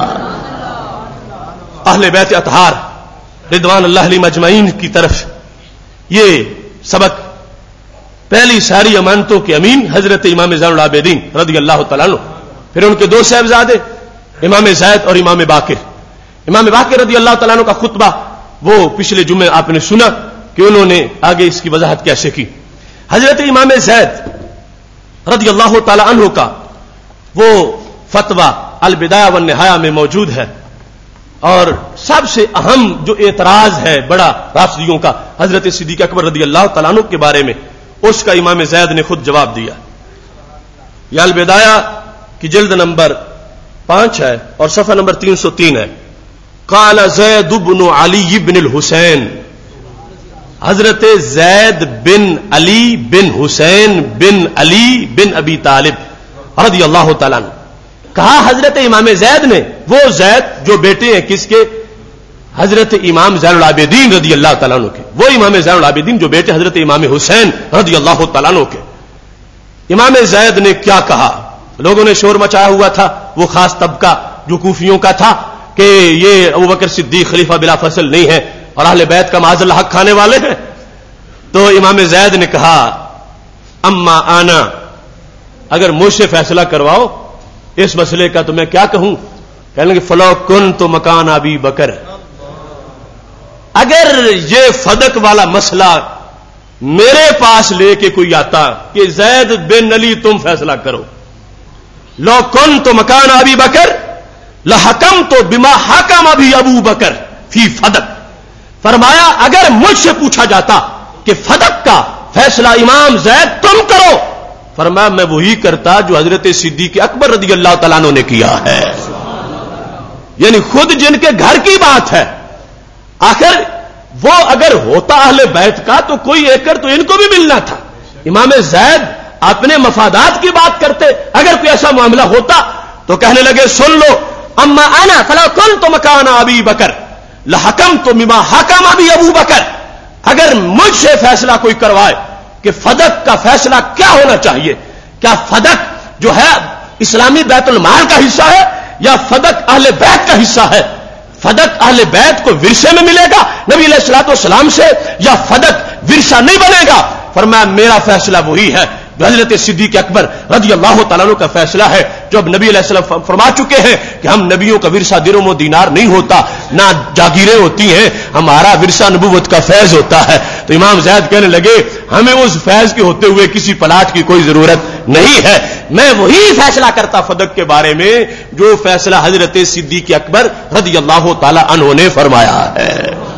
اہل بیت اطہار رضوان اللہ علیہم اجمعین کی طرف یہ سبق، پہلی ساری امانتوں کے امین حضرت امام زین العابدین رضی اللہ تعالیٰ عنہ، پھر ان کے دو صاحبزادے امام زید اور امام باقر. امام باقر رضی اللہ تعالیٰ عنہ کا خطبہ وہ پچھلے جمعے آپ نے سنا کہ انہوں نے آگے اس کی وضاحت کیسے کی. حضرت امام زید رضی اللہ تعالیٰ عنہ کا وہ فتویٰ البدایہ والنہایہ میں موجود ہے، اور سب سے اہم جو اعتراض ہے بڑا رافضیوں کا حضرت صدیق اکبر رضی اللہ تعالیٰ عنہ کے بارے میں، اس کا امام زید نے خود جواب دیا. یہ البدایہ کی جلد نمبر 5 ہے اور صفحہ نمبر 303 ہے. قال زید بن علی بن الحسین، حضرت زید بن علی بن حسین بن علی بن ابی طالب رضی اللہ تعالیٰ عنہ، کہا حضرت امام زید نے، وہ زید جو بیٹے ہیں کس کے؟ حضرت امام زین العابدین رضی اللہ تعالیٰ عنہ کے، وہ امام زین العابدین جو بیٹے حضرت امام حسین رضی اللہ تعالیٰ عنہ کے. امام زید نے کیا کہا؟ لوگوں نے شور مچایا ہوا تھا، وہ خاص طبقہ جو کوفیوں کا تھا کہ یہ ابوبکر صدیق خلیفہ بلا فصل نہیں ہے اور اہل بیت کا معاذ اللہ حق کھانے والے ہیں. تو امام زید نے کہا اما آنا، اگر مجھ سے فیصلہ کرواؤ اس مسئلے کا تو میں کیا کہوں؟ کہنے کہ فلو کن تو مکان ابی بکر، اگر یہ فدق والا مسئلہ میرے پاس لے کے کوئی آتا کہ زید بن علی تم فیصلہ کرو، لو کن تو مکان ابی بکر لحکم تو بما حکم ابھی ابو بکر فی فدق. فرمایا اگر مجھ سے پوچھا جاتا کہ فدق کا فیصلہ امام زید تم کرو، فرمایا میں وہی کرتا جو حضرت صدیق اکبر رضی اللہ تعالیٰ عنہ نے کیا ہے. یعنی خود جن کے گھر کی بات ہے، آخر وہ اگر ہوتا اہل بیت کا تو کوئی ایکڑ تو ان کو بھی ملنا تھا. امام زید اپنے مفادات کی بات کرتے، اگر کوئی ایسا معاملہ ہوتا تو کہنے لگے سن لو اما انا فلو کنت مکان ابی بکر لحکمت بما حکم ابی ابو بکر، اگر مجھ سے فیصلہ کوئی کروائے کہ فدق کا فیصلہ کیا ہونا چاہیے، کیا فدق جو ہے اسلامی بیت المال کا حصہ ہے یا فدق اہل بیت کا حصہ ہے، فدق اہل بیت کو ورثے میں ملے گا نبی علیہ الصلوۃ والسلام سے یا فدق ورثہ نہیں بنے گا؟ فرمایا میرا فیصلہ وہی ہے جو حضرت صدیق اکبر رضی اللہ تعالیٰ عنہ کا فیصلہ ہے، جو اب نبی علیہ السلام فرما چکے ہیں کہ ہم نبیوں کا ورثہ درہم و دینار نہیں ہوتا، نہ جاگیریں ہوتی ہیں، ہمارا ورثہ نبوت کا فیض ہوتا ہے. تو امام زید کہنے لگے ہمیں اس فیض کے ہوتے ہوئے کسی پلاٹ کی کوئی ضرورت نہیں ہے، میں وہی فیصلہ کرتا فدق کے بارے میں جو فیصلہ حضرت صدیق اکبر رضی اللہ تعالیٰ عنہ نے فرمایا ہے.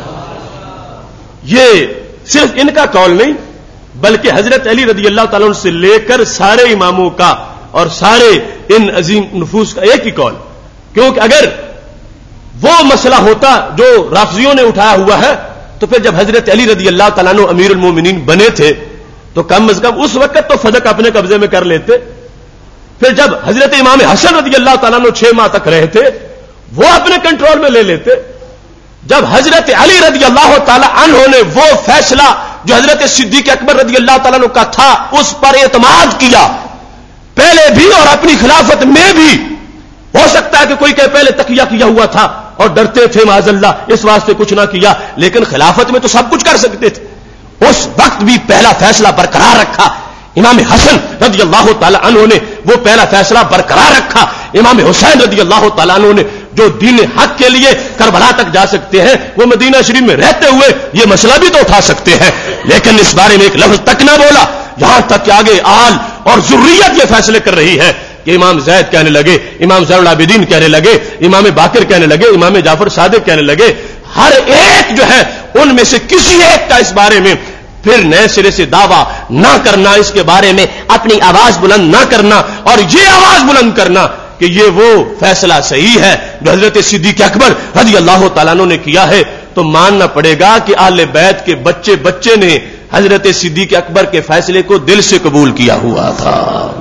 یہ صرف ان کا قول نہیں بلکہ حضرت علی رضی اللہ تعالیٰ عنہ سے لے کر سارے اماموں کا اور سارے ان عظیم نفوس کا ایک ہی قول، کیونکہ اگر وہ مسئلہ ہوتا جو رافضیوں نے اٹھایا ہوا ہے تو پھر جب حضرت علی رضی اللہ تعالیٰ عنہ امیر المومنین بنے تھے تو کم از کم اس وقت تو فدق اپنے قبضے میں کر لیتے. پھر جب حضرت امام حسن رضی اللہ تعالیٰ عنہ 6 ماہ تک رہے تھے وہ اپنے کنٹرول میں لے لیتے. جب حضرت علی رضی اللہ تعالیٰ عنہ نے وہ فیصلہ جو حضرت صدیق اکبر رضی اللہ تعالیٰ عنہ کا تھا اس پر اعتماد کیا پہلے بھی اور اپنی خلافت میں بھی. ہو سکتا ہے کہ کوئی کہ پہلے تقیہ کیا ہوا تھا اور ڈرتے تھے معاذ اللہ اس واسطے کچھ نہ کیا, لیکن خلافت میں تو سب کچھ کر سکتے تھے. اس وقت بھی پہلا فیصلہ برقرار رکھا. امام حسن رضی اللہ تعالی عنہ نے وہ پہلا فیصلہ برقرار رکھا. امام حسین رضی اللہ تعالی عنہ نے جو دین حق کے لیے کربلا تک جا سکتے ہیں وہ مدینہ شریف میں رہتے ہوئے یہ مسئلہ بھی تو اٹھا سکتے ہیں, لیکن اس بارے میں ایک لفظ تک نہ بولا. یہاں تک کہ آگے آل اور ذریت یہ فیصلے کر رہی ہے کہ امام زید کہنے لگے, امام زین العابدین کہنے لگے, امام باقر کہنے لگے, امام جعفر صادق کہنے لگے. ہر ایک جو ہے ان میں سے کسی ایک کا اس بارے میں پھر نئے سرے سے دعویٰ نہ کرنا, اس کے بارے میں اپنی آواز بلند نہ کرنا اور یہ آواز بلند کرنا کہ یہ وہ فیصلہ صحیح ہے جو حضرت صدیق اکبر رضی اللہ تعالیٰ عنہ نے کیا ہے, تو ماننا پڑے گا کہ اہل بیت کے بچے بچے نے حضرت صدیق اکبر کے فیصلے کو دل سے قبول کیا ہوا تھا.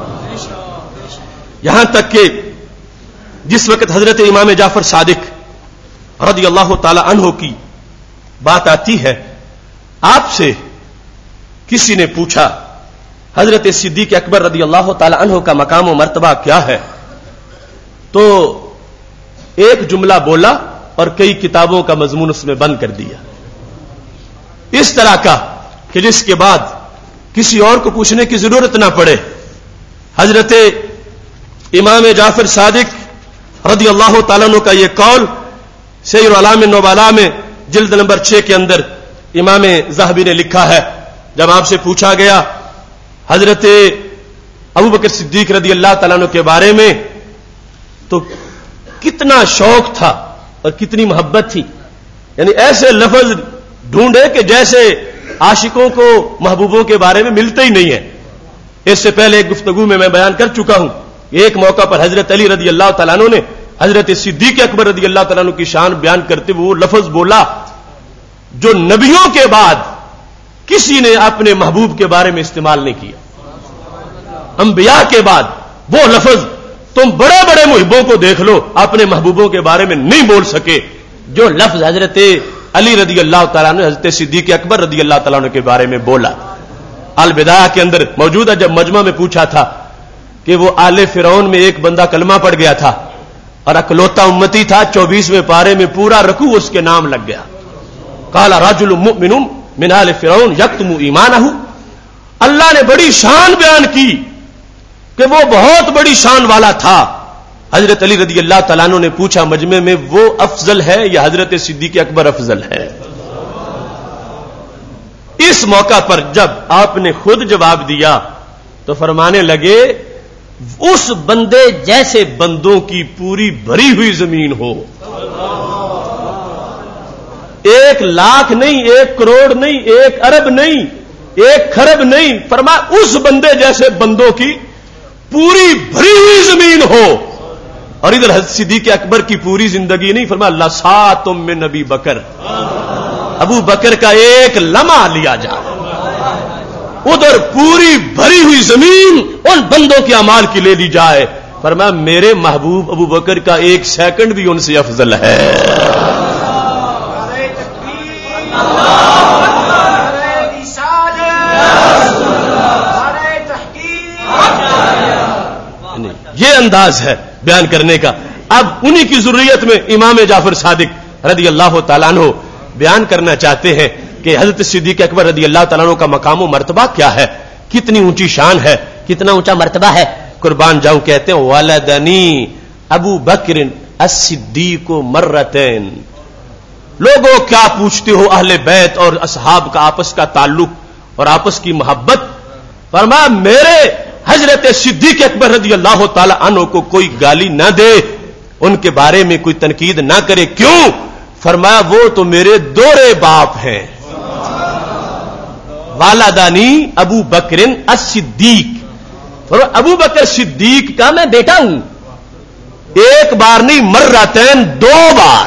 یہاں تک کہ جس وقت حضرت امام جعفر صادق رضی اللہ تعالی عنہ کی بات آتی ہے, آپ سے کسی نے پوچھا حضرت صدیق اکبر رضی اللہ تعالی عنہ کا مقام و مرتبہ کیا ہے, تو ایک جملہ بولا اور کئی کتابوں کا مضمون اس میں بند کر دیا, اس طرح کا کہ جس کے بعد کسی اور کو پوچھنے کی ضرورت نہ پڑے. حضرت امام جعفر صادق رضی اللہ تعالیٰ عنہ کا یہ قول سیر اعلام النبلاء میں جلد نمبر 6 کے اندر امام ذہبی نے لکھا ہے. جب آپ سے پوچھا گیا حضرت ابوبکر صدیق رضی اللہ تعالیٰ عنہ کے بارے میں تو کتنا شوق تھا اور کتنی محبت تھی, یعنی ایسے لفظ ڈھونڈے کہ جیسے عاشقوں کو محبوبوں کے بارے میں ملتے ہی نہیں ہے. اس سے پہلے ایک گفتگو میں بیان کر چکا ہوں, ایک موقع پر حضرت علی رضی اللہ تعالیٰ عنہ نے حضرت صدیق اکبر رضی اللہ تعالیٰ عنہ کی شان بیان کرتے ہوئے وہ لفظ بولا جو نبیوں کے بعد کسی نے اپنے محبوب کے بارے میں استعمال نہیں کیا. انبیاء کے بعد وہ لفظ تم بڑے بڑے محبوں کو دیکھ لو اپنے محبوبوں کے بارے میں نہیں بول سکے جو لفظ حضرت علی رضی اللہ تعالیٰ عنہ حضرت صدیق اکبر رضی اللہ تعالیٰ عنہ کے بارے میں بولا. البدایہ کے اندر موجود ہے, جب مجمع میں پوچھا تھا کہ وہ آل فرعون میں ایک بندہ کلمہ پڑھ گیا تھا اور اکلوتا امتی تھا, 24ویں پارے میں پورا رکوع اس کے نام لگ گیا. قال رجل مؤمن من آل فرعون یکتم ایمانہ. اللہ نے بڑی شان بیان کی کہ وہ بہت بڑی شان والا تھا. حضرت علی رضی اللہ تعالیٰ عنہ نے پوچھا مجمع میں وہ افضل ہے یا حضرت صدیق اکبر افضل ہے؟ اس موقع پر جب آپ نے خود جواب دیا تو فرمانے لگے اس بندے جیسے بندوں کی پوری بھری ہوئی زمین ہو, 1 لاکھ نہیں, 1 کروڑ نہیں, 1 ارب نہیں, 1 خرب نہیں, فرمایا اس بندے جیسے بندوں کی پوری بھری ہوئی زمین ہو. اور ادھر حضرت صدیق اکبر کی پوری زندگی نہیں, فرمایا لساتم من نبی بکر, ابو بکر کا ایک لمحہ لیا جائے. ادھر پوری بھری ہوئی زمین ان بندوں کے اعمال کی لے لی جائے, فرمایا میرے محبوب ابو بکر کا 1 سیکنڈ بھی ان سے افضل ہے. یہ انداز ہے بیان کرنے کا. اب انہی کی ضروریت میں امام جعفر صادق رضی اللہ تعالیٰ عنہ بیان کرنا چاہتے ہیں کہ حضرت صدیق اکبر رضی اللہ تعالیٰ عنہ کا مقام و مرتبہ کیا ہے, کتنی اونچی شان ہے, کتنا اونچا مرتبہ ہے. قربان جاؤں کہتے ہیں ولدنی ابو بکر الصدیق مرتین. لوگوں کیا پوچھتے ہو اہل بیت اور اصحاب کا آپس کا تعلق اور آپس کی محبت, فرمایا میرے حضرت صدیق اکبر رضی اللہ تعالی عنہ کو کوئی گالی نہ دے, ان کے بارے میں کوئی تنقید نہ کرے. کیوں؟ فرمایا وہ تو میرے دوہرے باپ ہیں. والدانی ابو بکر الصدیق, ابو بکر صدیق کا میں بیٹا ہوں. 1 بار نہیں, مرتين 2 بار.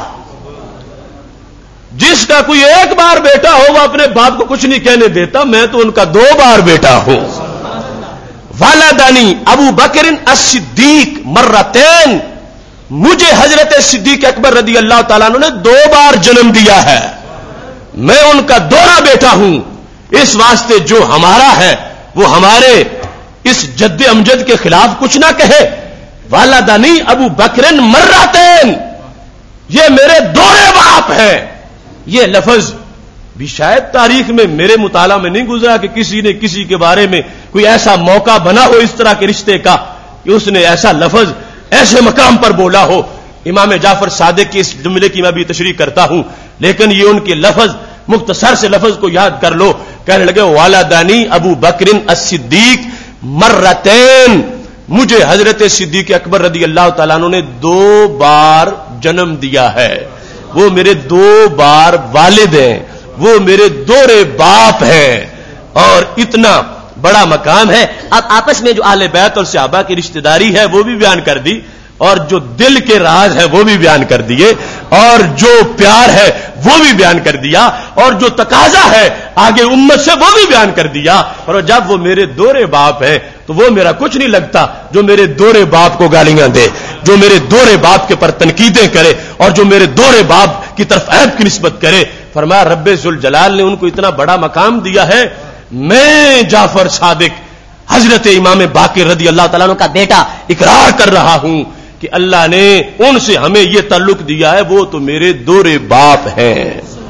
جس کا کوئی 1 بار بیٹا ہو وہ اپنے باپ کو کچھ نہیں کہنے دیتا, میں تو ان کا 2 بار بیٹا ہوں. والدانی ابو بکر الصدیق مرتین، مجھے حضرت صدیق اکبر رضی اللہ تعالیٰ عنہ نے 2 بار جنم دیا ہے، میں ان کا دوہرا بیٹا ہوں، اس واسطے جو ہمارا ہے وہ ہمارے اس جد امجد کے خلاف کچھ نہ کہے۔ والدانی ابو بکر مرتین، یہ میرے دوہرے باپ ہیں۔ یہ لفظ بھی شاید تاریخ میں میرے مطالعہ میں نہیں گزرا کہ کسی نے کسی کے بارے میں کوئی ایسا موقع بنا ہو اس طرح کے رشتے کا کہ اس نے ایسا لفظ ایسے مقام پر بولا ہو۔ امام جعفر صادق کی اس جملے کی میں بھی تشریح کرتا ہوں، لیکن یہ ان کے لفظ، مختصر سے لفظ کو یاد کر لو، کہنے لگے والدانی ابو بکر الصدیق مرتین، مجھے حضرت صدیق اکبر رضی اللہ تعالیٰ عنہ نے 2 بار جنم دیا ہے، وہ میرے 2 بار والد ہیں، وہ میرے دوہرے باپ ہیں، اور اتنا بڑا مقام ہے۔ اب آپس میں جو اہل بیت اور صحابہ کی رشتہ داری ہے وہ بھی بیان کر دی، اور جو دل کے راز ہے وہ بھی بیان کر دیے، اور جو پیار ہے وہ بھی بیان کر دیا، اور جو تقاضا ہے آگے امت سے وہ بھی بیان کر دیا۔ اور جب وہ میرے دوہرے باپ ہیں تو وہ میرا کچھ نہیں لگتا جو میرے دوہرے باپ کو گالیاں دے، جو میرے دوہرے باپ کے پر تنقیدیں کرے، اور جو میرے دوہرے باپ کی طرف عیب کی نسبت کرے۔ فرمایا رب ذوالجلال نے ان کو اتنا بڑا مقام دیا ہے، میں جعفر صادق حضرت امام باقر رضی اللہ تعالیٰ عنہ کا بیٹا اقرار کر رہا ہوں کہ اللہ نے ان سے ہمیں یہ تعلق دیا ہے، وہ تو میرے دوہرے باپ ہیں۔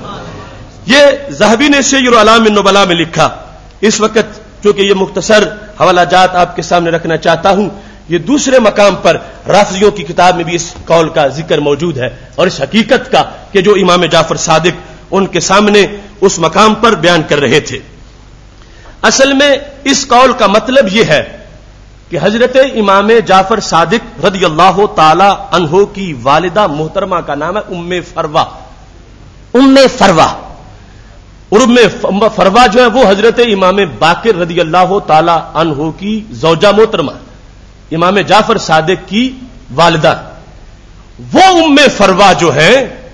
یہ ذہبی نے سیر اعلام النبلاء میں لکھا۔ اس وقت چونکہ یہ مختصر حوالہ جات آپ کے سامنے رکھنا چاہتا ہوں، یہ دوسرے مقام پر رافضیوں کی کتاب میں بھی اس قول کا ذکر موجود ہے، اور اس حقیقت کا کہ جو امام جعفر صادق ان کے سامنے اس مقام پر بیان کر رہے تھے۔ اصل میں اس قول کا مطلب یہ ہے کہ حضرت امام جعفر صادق رضی اللہ تعالی عنہ کی والدہ محترمہ کا نام ہے ام فروہ۔ ام فروہ، اور ام فروہ جو ہے وہ حضرت امام باقر رضی اللہ تعالی عنہ کی زوجہ محترمہ، امام جعفر صادق کی والدہ۔ وہ ام فروہ جو ہے،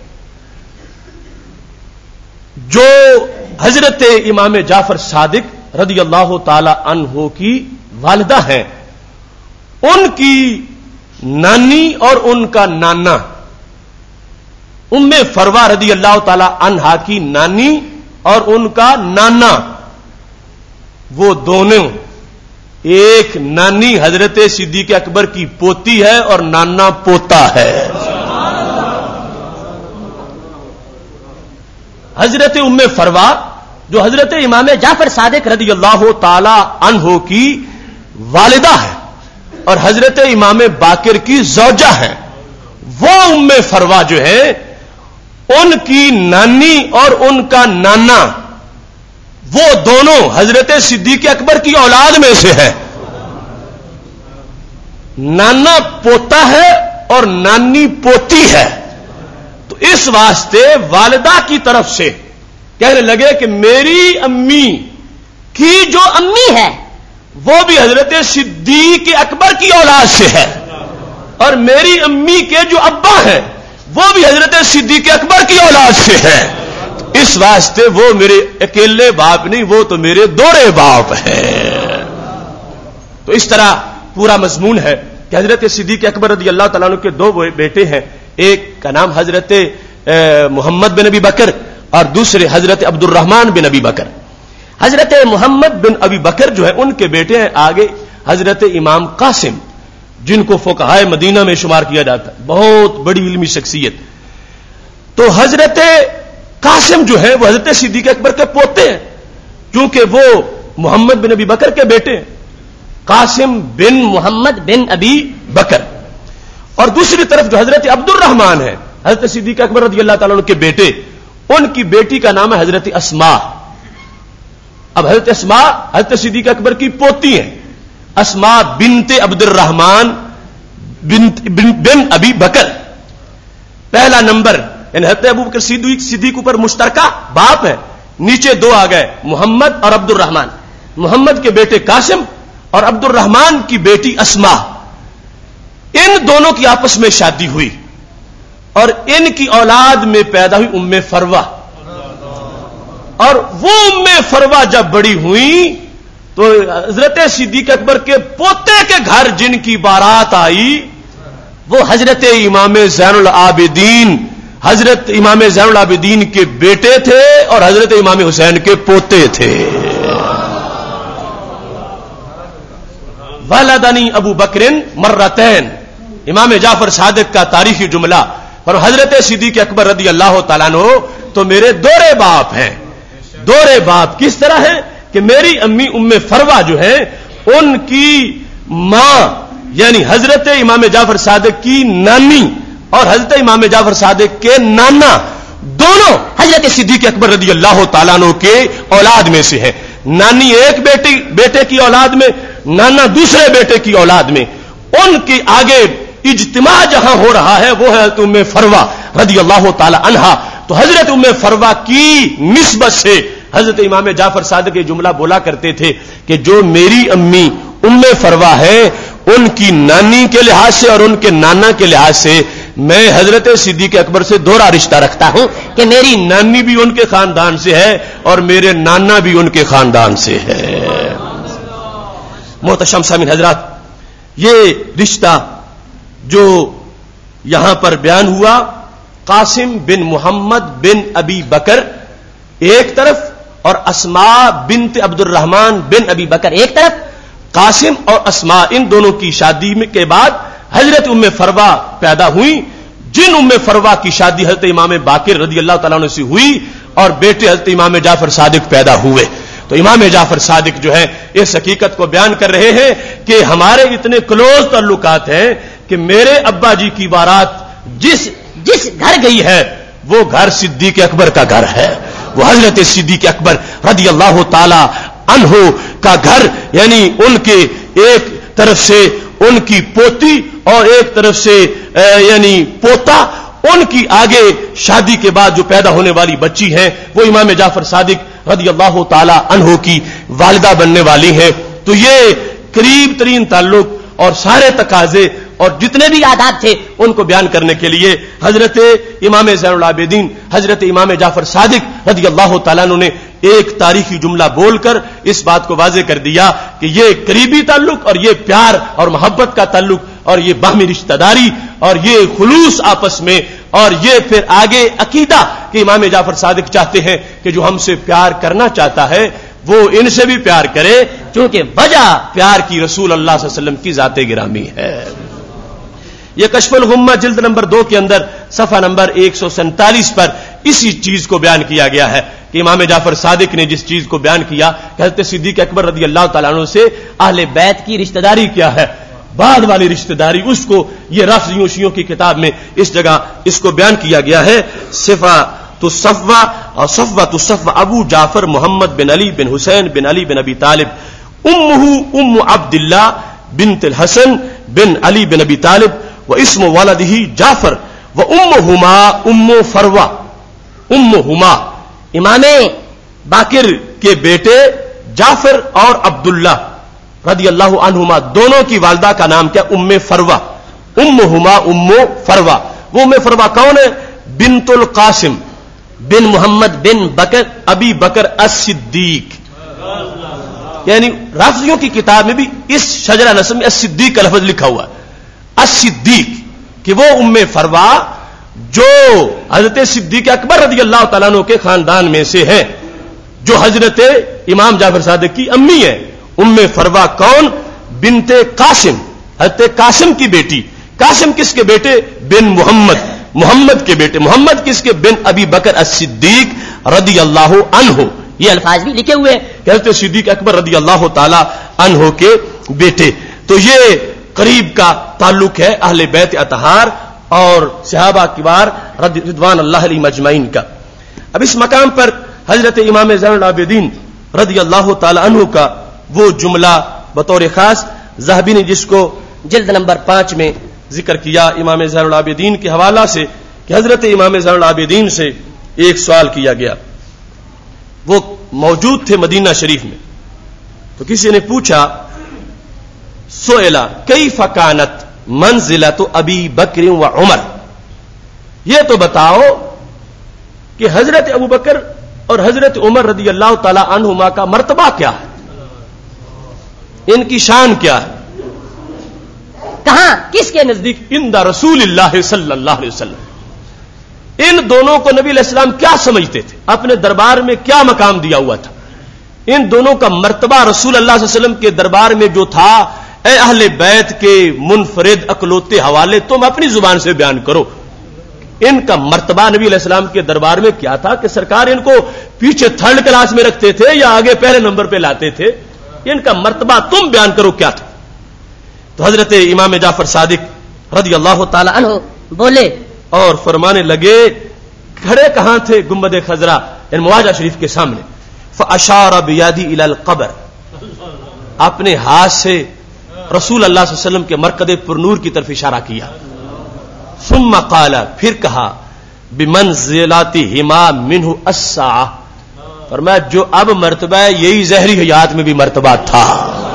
جو حضرت امام جعفر صادق رضی اللہ تعالی عنہ کی والدہ ہیں، ان کی نانی اور ان کا نانا، ام فروہ رضی اللہ تعالی عنہا کی نانی اور ان کا نانا، وہ دونوں، ایک نانی حضرت صدیق اکبر کی پوتی ہے اور نانا پوتا ہے۔ حضرت ام فروہ جو حضرت امام جعفر صادق رضی اللہ تعالی عنہ کی والدہ ہے اور حضرت امام باقر کی زوجہ ہے، وہ ام فروہ جو ہے، ان کی نانی اور ان کا نانا، وہ دونوں حضرت صدیق اکبر کی اولاد میں سے ہے۔ نانا پوتا ہے اور نانی پوتی ہے، تو اس واسطے والدہ کی طرف سے کہنے لگے کہ میری امی کی جو امی ہے وہ بھی حضرت صدیق اکبر کی اولاد سے ہے، اور میری امی کے جو ابا ہیں وہ بھی حضرت صدیق اکبر کی اولاد سے ہے، اس واسطے وہ میرے اکیلے باپ نہیں، وہ تو میرے دوہرے باپ ہیں۔ تو اس طرح پورا مضمون ہے کہ حضرت صدیق اکبر رضی اللہ تعالیٰ عنہ کے 2 بیٹے ہیں، ایک کا نام حضرت محمد بن ابی بکر اور دوسرے حضرت عبد الرحمن بن ابی بکر۔ حضرت محمد بن ابی بکر جو ہے ان کے بیٹے ہیں آگے حضرت امام قاسم، جن کو فقہائے مدینہ میں شمار کیا جاتا ہے، بہت بڑی علمی شخصیت۔ تو حضرت قاسم جو ہے وہ حضرت صدیق اکبر کے پوتے ہیں، کیونکہ وہ محمد بن ابی بکر کے بیٹے ہیں، قاسم بن محمد بن ابی بکر۔ اور دوسری طرف جو حضرت عبد الرحمن ہے، حضرت صدیق اکبر رضی اللہ تعالیٰ عنہ کے بیٹے، ان کی بیٹی کا نام ہے حضرت اسماء۔ اب حضرت اسماء حضرت صدیق اکبر کی پوتی ہیں، اسماء بنت عبد الرحمن بن ابی بکر۔ پہلا نمبر یعنی حضرت ابو بکر صدیق اوپر مشترکہ باپ ہے، نیچے 2 آ گئے، محمد اور عبد الرحمن۔ محمد کے بیٹے قاسم اور عبد الرحمن کی بیٹی اسماء، ان دونوں کی آپس میں شادی ہوئی اور ان کی اولاد میں پیدا ہوئی ام فروہ۔ اور وہ ام فروہ جب بڑی ہوئی تو حضرت صدیق اکبر کے پوتے کے گھر جن کی بارات آئی وہ حضرت امام زین العابدین حضرت امام زین العابدین کے بیٹے تھے اور حضرت امام حسین کے پوتے تھے. ولدنی ابو بکر مرتین، امام جعفر صادق کا تاریخی جملہ. اور حضرت صدیق اکبر رضی اللہ تعالیٰ عنہ تو میرے دورے باپ ہیں. دورے باپ کس طرح ہیں کہ میری امی ام فروا جو ہے ان کی ماں یعنی حضرت امام جعفر صادق کی نانی اور حضرت امام جعفر صادق کے نانا دونوں حضرت صدیق اکبر رضی اللہ تعالیٰ عنہ کے اولاد میں سے ہیں. نانی ایک بیٹے کی اولاد میں، نانا دوسرے بیٹے کی اولاد میں. ان کی آگے اجتماع جہاں ہو رہا ہے وہ ہے حضرت ام فروا رضی اللہ تعالی عنہا. تو حضرت ام فروا کی نسبت سے حضرت امام جعفر صادق یہ جملہ بولا کرتے تھے کہ جو میری امی ام فروا ہے ان کی نانی کے لحاظ سے اور ان کے نانا کے لحاظ سے میں حضرت صدیق اکبر سے دوہرا رشتہ رکھتا ہوں کہ میری نانی بھی ان کے خاندان سے ہے اور میرے نانا بھی ان کے خاندان سے ہے. محتشم سامعین حضرات، یہ رشتہ جو یہاں پر بیان ہوا قاسم بن محمد بن ابی بکر ایک طرف اور اسماء بنت عبد الرحمن بن ابی بکر ایک طرف. قاسم اور اسماء ان دونوں کی شادی کے بعد حضرت ام فروا پیدا ہوئی، جن ام فروا کی شادی حضرت امام باقر رضی اللہ تعالیٰ عنہ سے ہوئی اور بیٹے حضرت امام جعفر صادق پیدا ہوئے. تو امام جعفر صادق جو ہے اس حقیقت کو بیان کر رہے ہیں کہ ہمارے اتنے کلوز تعلقات ہیں کہ میرے ابا جی کی بارات جس گھر گئی ہے وہ گھر صدیق اکبر کا گھر ہے. وہ حضرت صدیق اکبر رضی اللہ تعالی عنہ کا گھر، یعنی ان کے ایک طرف سے ان کی پوتی اور ایک طرف سے یعنی پوتا، ان کی آگے شادی کے بعد جو پیدا ہونے والی بچی ہیں وہ امام جعفر صادق رضی اللہ تعالی عنہ کی والدہ بننے والی ہیں. تو یہ قریب ترین تعلق اور سارے تقاضے اور جتنے بھی آداب تھے ان کو بیان کرنے کے لیے حضرت امام زین العابدین حضرت امام جعفر صادق رضی اللہ تعالیٰ عنہ نے ایک تاریخی جملہ بول کر اس بات کو واضح کر دیا کہ یہ قریبی تعلق اور یہ پیار اور محبت کا تعلق اور یہ باہمی رشتہ داری اور یہ خلوص آپس میں اور یہ پھر آگے عقیدہ کہ امام جعفر صادق چاہتے ہیں کہ جو ہم سے پیار کرنا چاہتا ہے وہ ان سے بھی پیار کرے، کیونکہ وجہ پیار کی رسول اللہ صلی اللہ علیہ وسلم کی ذات گرامی ہے. یہ کشف الغمہ جلد نمبر 2 کے اندر صفحہ نمبر 147 پر اسی چیز کو بیان کیا گیا ہے کہ امام جعفر صادق نے جس چیز کو بیان کیا کہ حضرت صدیق اکبر رضی اللہ تعالیٰ عنہ سے اہل بیت کی رشتہ داری کیا ہے، بعد والی رشتہ داری، اس کو یہ رافضیوں شیعوں کی کتاب میں اس جگہ اس کو بیان کیا گیا ہے. صفۃ الصفوہ اور صفوۃ الصفوہ ابو جعفر محمد بن علی بن حسین بن علی بن ابی طالب، امہ ام عبداللہ بنت الحسن بن علی بن ابی طالب واسم ولدہ جعفر وامہما ام فروا. امہما امام باقر کے بیٹے جعفر اور عبداللہ رضی اللہ عنہما دونوں کی والدہ کا نام کیا؟ ام فروا. امہما ام فروا. وہ ام فروا کون ہے؟ بنت القاسم بن محمد بن بکر ابی بکر الصدیق. یعنی رافضیوں کی کتاب میں بھی اس شجرہ نسب میں الصدیق کا لفظ لکھا ہوا ہے، الصدیق، کہ وہ ام فروا جو حضرت صدیق اکبر رضی اللہ تعالیٰ عنہ کے خاندان میں سے ہے، جو حضرت امام جعفر صادق کی امی ہے. ام فروا کون؟ بنت قاسم، حضرت قاسم کی بیٹی. قاسم کس کے بیٹے؟ بن محمد، محمد کے بیٹے. محمد کس کے؟ بن ابی بکر الصدیق رضی اللہ عنہ. یہ الفاظ بھی لکھے ہوئے کہ حضرت صدیق اکبر رضی اللہ تعالی عنہ کے بیٹے. تو یہ قریب کا تعلق ہے اہل بیت اطہار اور صحابہ کبار رضوان اللہ علیہم اجمعین کا. اب اس مقام پر حضرت امام زین العابدین رضی اللہ تعالی عنہ کا وہ جملہ بطور خاص ذہبی نے جس کو جلد نمبر 5 میں ذکر کیا امام زین العابدین کے حوالہ سے کہ حضرت امام زین العابدین سے ایک سوال کیا گیا. وہ موجود تھے مدینہ شریف میں. تو کسی نے پوچھا سئلا کیف کانت منزلۃ ابی بکر و عمر، یہ تو بتاؤ کہ حضرت ابو بکر اور حضرت عمر رضی اللہ تعالی عنہما کا مرتبہ کیا ہے. ان کی شان کیا ہے؟ کہاں کس کے نزدیک؟ عند رسول اللہ صلی اللہ علیہ وسلم. ان دونوں کو نبی علیہ السلام کیا سمجھتے تھے؟ اپنے دربار میں کیا مقام دیا ہوا تھا؟ ان دونوں کا مرتبہ رسول اللہ صلی اللہ علیہ وسلم کے دربار میں جو تھا، اے اہل بیت کے منفرد اکلوتے حوالے تم اپنی زبان سے بیان کرو. ان کا مرتبہ نبی علیہ السلام کے دربار میں کیا تھا کہ سرکار ان کو پیچھے تھرڈ کلاس میں رکھتے تھے یا آگے پہلے نمبر پہ لاتے تھے؟ ان کا مرتبہ تم بیان کرو کیا تھا. تو حضرت امام جعفر صادق رضی اللہ تعالی عنہ بولے اور فرمانے لگے، کھڑے کہاں تھے؟ گنبد خضرا یعنی مواجہ شریف کے سامنے. فاشار بیادی الی القبر، اپنے ہاتھ سے رسول اللہ صلی اللہ علیہ وسلم کے مرکز پر نور کی طرف اشارہ کیا. ثم قال، پھر کہا، بمنزلتہما منہ الساعہ، فرمایا جو اب مرتبہ ہے یہی ظہری حیات میں بھی مرتبہ تھا.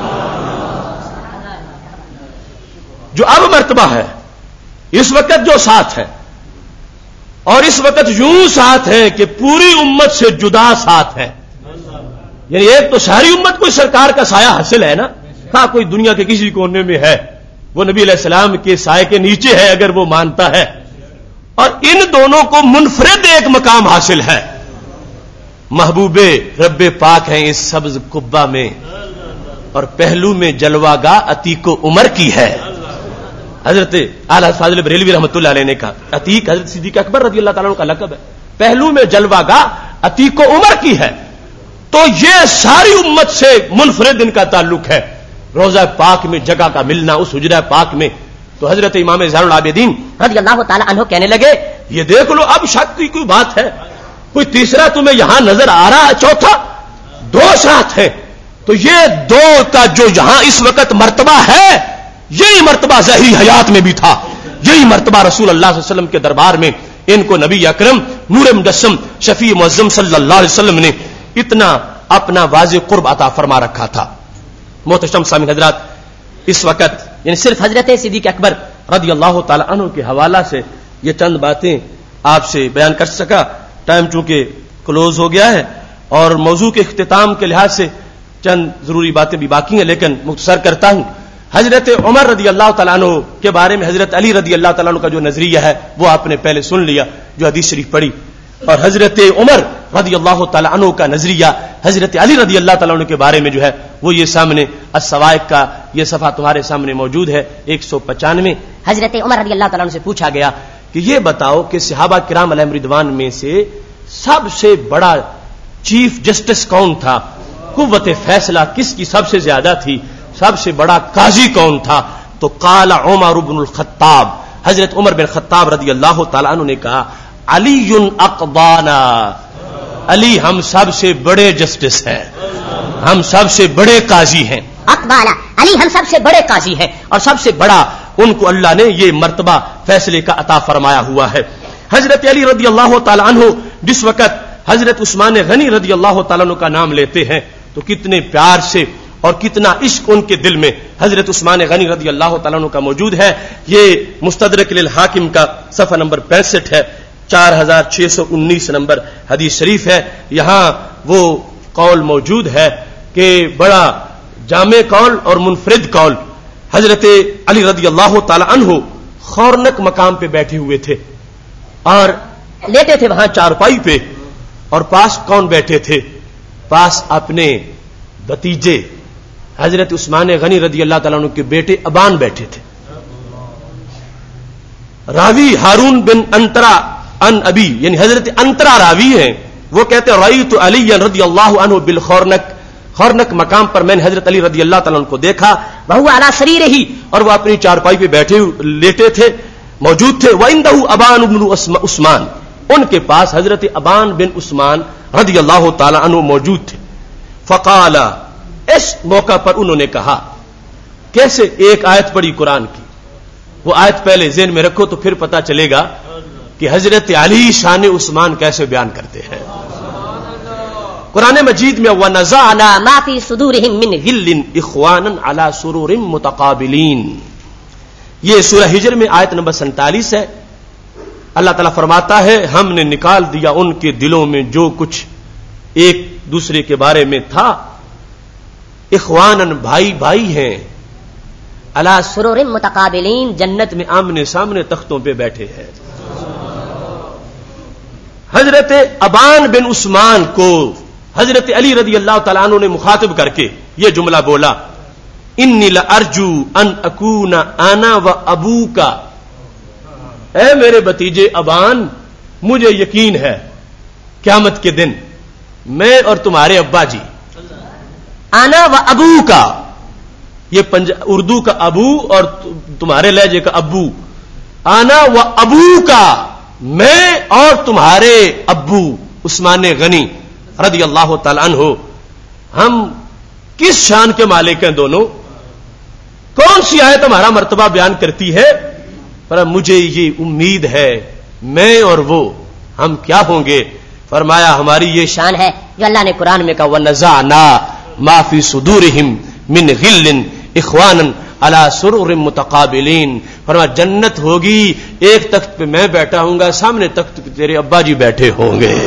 جو اب مرتبہ ہے اس وقت جو ساتھ ہے، اور اس وقت یوں ساتھ ہے کہ پوری امت سے جدا ساتھ ہے. یعنی ایک تو ساری امت کو سرکار کا سایہ حاصل ہے نا، ہاں کوئی دنیا کے کسی کونے میں ہے وہ نبی علیہ السلام کے سائے کے نیچے ہے اگر وہ مانتا ہے، اور ان دونوں کو منفرد ایک مقام حاصل ہے. محبوب رب پاک ہیں اس سبز قبہ میں، اور پہلو میں جلوہ گاہ عتیق و عمر کی ہے. حضرت اعلی فاضل بریلوی رحمۃ اللہ علیہ نے کہا عتیق حضرت صدیق اکبر رضی اللہ تعالیٰ عنہ کا لقب ہے، پہلو میں جلوہ گاہ عتیق و عمر کی ہے. تو یہ ساری امت سے منفرد ان کا تعلق ہے. روضہ پاک میں جگہ کا ملنا اس حجرہ پاک میں. تو حضرت امام زین العابدین رضی اللہ تعالی عنہ کہنے لگے، یہ دیکھ لو اب شک کی کوئی بات ہے؟ کوئی تیسرا تمہیں یہاں نظر آ رہا ہے؟ چوتھا؟ دو ساتھ ہیں. تو یہ دو کا جو یہاں اس وقت مرتبہ ہے یہی مرتبہ ظاہری حیات میں بھی تھا. یہی مرتبہ رسول اللہ صلی اللہ علیہ وسلم کے دربار میں ان کو نبی اکرم نور مجسم شفیع معظم صلی اللہ علیہ وسلم نے اتنا اپنا واضح قرب عطا فرما رکھا تھا. محترم سامعین حضرات، اس وقت یعنی صرف حضرت صدیق اکبر رضی اللہ تعالی عنہ کے حوالہ سے یہ چند باتیں آپ سے بیان کر سکا. ٹائم چونکہ کلوز ہو گیا ہے اور موضوع کے اختتام کے لحاظ سے چند ضروری باتیں بھی باقی ہیں، لیکن مختصر کرتا ہوں. حضرت عمر رضی اللہ تعالیٰ عنہ کے بارے میں حضرت علی رضی اللہ تعالیٰ عنہ کا جو نظریہ ہے وہ آپ نے پہلے سن لیا جو حدیث شریف پڑھی، اور حضرت عمر رضی اللہ تعالیٰ عنہ کا نظریہ حضرت علی رضی اللہ تعالیٰ عنہ کے بارے میں جو ہے وہ یہ سامنے السوائق کا یہ صفحہ تمہارے سامنے موجود ہے 195. حضرت عمر رضی اللہ تعالیٰ عنہ سے پوچھا گیا کہ یہ بتاؤ کہ صحابہ کرام علیہم رضوان میں سے سب سے بڑا چیف جسٹس کون تھا؟ قوت فیصلہ کس کی سب سے زیادہ تھی؟ سب سے بڑا قاضی کون تھا؟ تو قال عمر بن الخطاب، حضرت عمر بن خطاب رضی اللہ تعالیٰ عنہ نے کہا علی اقضانا، علی ہم سب سے بڑے جسٹس ہیں، ہم سب سے بڑے قاضی ہیں. اقبالا، علی ہم سب سے بڑے قاضی ہیں اور سب سے بڑا ان کو اللہ نے یہ مرتبہ فیصلے کا عطا فرمایا ہوا ہے. حضرت علی رضی اللہ تعالیٰ عنہ جس وقت حضرت عثمان غنی رضی اللہ تعالیٰ عنہ کا نام لیتے ہیں تو کتنے پیار سے اور کتنا عشق ان کے دل میں حضرت عثمان غنی رضی اللہ تعالیٰ عنہ کا موجود ہے. یہ مستدرک للحاکم کا صفحہ نمبر 65 ہے، 4619 نمبر حدیث شریف ہے. یہاں وہ قول موجود ہے کہ بڑا جامع قول اور منفرد قول. حضرت علی رضی اللہ تعالی عنہ خورنک مقام پہ بیٹھے ہوئے تھے اور لیٹے تھے وہاں چارپائی پہ، اور پاس کون بیٹھے تھے؟ پاس اپنے بھتیجے حضرت عثمان غنی رضی اللہ تعالیٰ عنہ کے بیٹے ابان بیٹھے تھے. راوی ہارون بن انترا ان ابی یعنی حضرت انترا راوی ہیں، وہ کہتے ہیں رأیت علی رضی اللہ عنہ بالخورنک، خورنک مقام پر میں نے حضرت علی رضی اللہ تعالیٰ عنہ کو دیکھا، وہو علی سریرہ، اور وہ اپنی چارپائی پہ بیٹھے لیٹے تھے موجود تھے. وعندہ ابان بن عثمان، ان کے پاس حضرت ابان بن عثمان رضی اللہ تعالیٰ عنہ موجود تھے. فقال، اس موقع پر انہوں نے کہا، کیسے ایک آیت پڑھی قرآن کی، وہ آیت پہلے ذہن میں رکھو تو پھر پتہ چلے گا کہ حضرت علی شان عثمان کیسے بیان کرتے ہیں. قرآن مجید میں وَنَزَعْنَا مَا فِي صُدُورِهِم مِّنْ غِلٍّ إِخْوَانًا عَلَى سُرُرٍ مُتَقَابِلِينَ، یہ سورہ ہجر میں آیت نمبر 47 ہے. اللہ تعالیٰ فرماتا ہے ہم نے نکال دیا ان کے دلوں میں جو کچھ ایک دوسرے کے بارے میں تھا، اخوانن بھائی بھائی ہیں، علی سرور متقابلین جنت میں آمنے سامنے تختوں پہ بیٹھے ہیں. حضرت ابان بن عثمان کو حضرت علی رضی اللہ تعالیٰ عنہ نے مخاطب کر کے یہ جملہ بولا، انی لارجو ان اکون انا و ابوکا، اے میرے بھتیجے ابان، مجھے یقین ہے قیامت کے دن میں اور تمہارے ابا جی، انا و ابوکا، یہ اردو کا ابو اور تمہارے لہجے کا ابو، انا و ابوکا، میں اور تمہارے ابو عثمان غنی رضی اللہ تعالیٰ عنہ، ہم کس شان کے مالک ہیں دونوں؟ کون سی آیت ہمارا مرتبہ بیان کرتی ہے؟ پر مجھے یہ امید ہے میں اور وہ ہم کیا ہوں گے؟ فرمایا ہماری یہ شان ہے جو اللہ نے قرآن میں کہا وَنَزَعْنَا مَا فِي صُدُورِهِمْ مِنْ غِلٍّ إِخْوَانًا عَلَى سُرُرٍ مُتَقَابِلِينَ. فرمایا جنت ہوگی، ایک تخت پہ میں بیٹھا ہوں گا، سامنے تخت پہ تیرے ابا جی بیٹھے ہوں گے.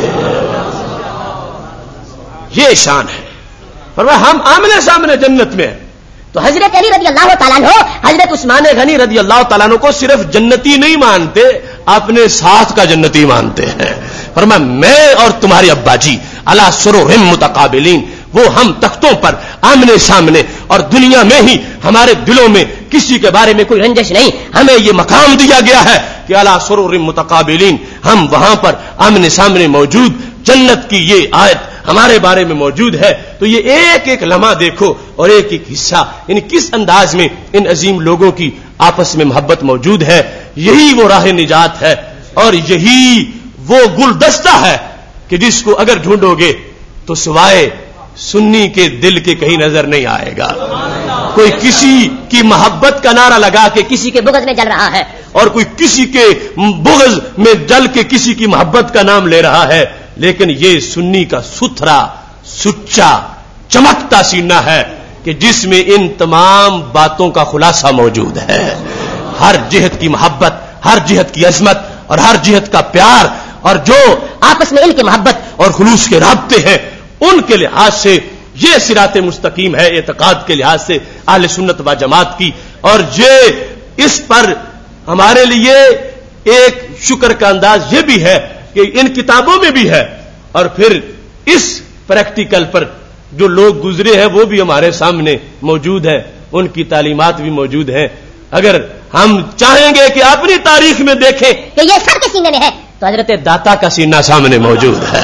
یہ شان ہے. فرمایا ہم آمنے سامنے جنت میں. تو حضرت علی رضی اللہ تعالیٰ عنہ حضرت عثمان غنی رضی اللہ تعالیٰ عنہ کو صرف جنتی نہیں مانتے، اپنے ساتھ کا جنتی مانتے ہیں. فرمایا میں اور تمہارے ابا جی علی سرر متقابلین، وہ ہم تختوں پر آمنے سامنے، اور دنیا میں ہی ہمارے دلوں میں کسی کے بارے میں کوئی رنجش نہیں. ہمیں یہ مقام دیا گیا ہے کہ علی سرر متقابلین، ہم وہاں پر آمنے سامنے موجود. جنت کی یہ آیت ہمارے بارے میں موجود ہے. تو یہ ایک ایک لمحہ دیکھو اور ایک ایک حصہ، یعنی کس انداز میں ان عظیم لوگوں کی آپس میں محبت موجود ہے. یہی وہ راہ نجات ہے، اور یہی وہ گلدستہ ہے کہ جس کو اگر ڈھونڈو گے تو سوائے سنی کے دل کے کہیں نظر نہیں آئے گا. کوئی کسی کی محبت کا نعرہ لگا کے کسی کے بغض میں جل رہا ہے، اور کوئی کسی کے بغض میں جل کے کسی کی محبت کا نام لے رہا ہے. لیکن یہ سنی کا ستھرا سچا چمکتا سینہ ہے کہ جس میں ان تمام باتوں کا خلاصہ موجود ہے. ہر جہت کی محبت، ہر جہت کی عظمت اور ہر جہت کا پیار، اور جو آپس میں ان کی محبت اور خلوص کے رابطے ہیں، ان کے لحاظ سے یہ صراط مستقیم ہے اعتقاد کے لحاظ سے اہل سنت و جماعت کی. اور یہ اس پر ہمارے لیے ایک شکر کا انداز یہ بھی ہے کہ ان کتابوں میں بھی ہے، اور پھر اس پریکٹیکل پر جو لوگ گزرے ہیں وہ بھی ہمارے سامنے موجود ہیں، ان کی تعلیمات بھی موجود ہیں. اگر ہم چاہیں گے کہ اپنی تاریخ میں دیکھیں کہ یہ سب کے سینے میں ہے تو حضرت داتا کا سینہ سامنے موجود ہے.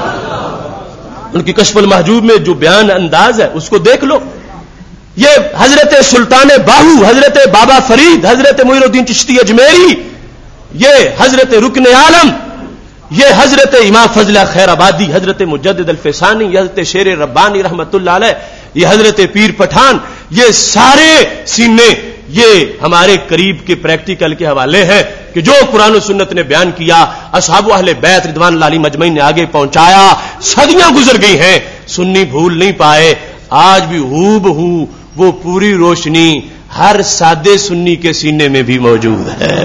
ان کی کشف المحجوب میں جو بیان انداز ہے اس کو دیکھ لو. یہ حضرت سلطان باہو، حضرت بابا فرید، حضرت معین الدین چشتی اجمیری، یہ حضرت رکن عالم، یہ حضرت امام فضلہ خیر آبادی، حضرت مجدد الفسانی، حضرت شیر ربانی رحمت اللہ علیہ، یہ حضرت پیر پٹھان، یہ سارے سینے یہ ہمارے قریب کے پریکٹیکل کے حوالے ہیں کہ جو قرآن و سنت نے بیان کیا، اصحاب اہل بیت رضوان اللہ علیہم اجمعین نے آگے پہنچایا. صدیاں گزر گئی ہیں، سنی بھول نہیں پائے. آج بھی ہو بہو وہ پوری روشنی ہر سادے سنی کے سینے میں بھی موجود ہے.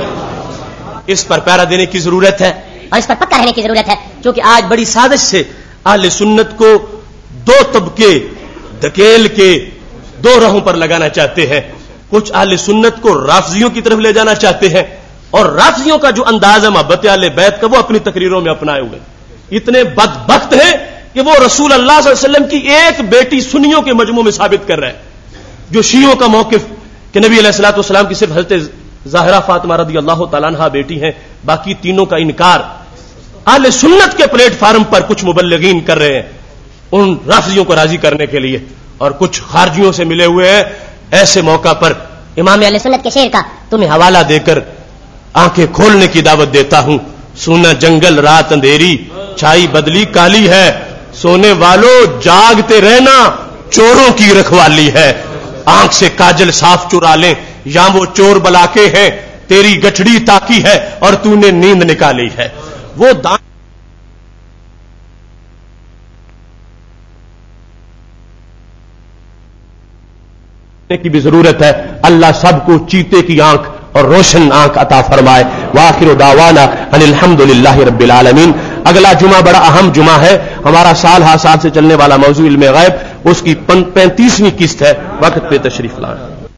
اس پر پہرا دینے کی ضرورت ہے اور اس پر پکا رہنے کی ضرورت ہے، کیونکہ آج بڑی سازش سے اہل سنت کو دو طبقے دھکیل کے دو راہوں پر لگانا چاہتے ہیں. کچھ اہل سنت کو رافضیوں کی طرف لے جانا چاہتے ہیں، اور رافضیوں کا جو انداز ہے محبت اہل بیت کا وہ اپنی تقریروں میں اپنائے ہوئے. اتنے بدبخت ہیں کہ وہ رسول اللہ صلی اللہ علیہ وسلم کی ایک بیٹی سنیوں کے مجموع میں ثابت کر رہے ہیں. جو شیعوں کا موقف کہ نبی علیہ الصلوۃ والسلام کی صرف حضرت ظاہرہ فاطمہ رضی اللہ تعالیٰ عنہا بیٹی ہیں، باقی تینوں کا انکار اہل سنت کے پلیٹ فارم پر کچھ مبلغین کر رہے ہیں ان رافضیوں کو راضی کرنے کے لیے، اور کچھ خارجیوں سے ملے ہوئے ہیں. ایسے موقع پر امام اہل سنت کے شعر کا تمہیں حوالہ دے کر آنکھیں کھولنے کی دعوت دیتا ہوں. سونا جنگل رات اندھیری، چھائی بدلی کالی ہے، سونے والوں جاگتے رہنا چوروں کی رکھوالی ہے. آنکھ سے کاجل صاف چرا لیں یا وہ چور بلا کے ہیں، تیری گٹھڑی تاکی ہے اور تو نے نیند نکالی ہے. وہ کی بھی ضرورت ہے. اللہ سب کو چیتے کی آنکھ اور روشن آنکھ عطا فرمائے. وآخر دعوانا ان الحمدللہ رب العالمین. اگلا جمعہ بڑا اہم جمعہ ہے. ہمارا سال ہر سال سے چلنے والا موضوع علم غیب اس کی 35ویں قسط ہے. وقت پہ تشریف لائیں.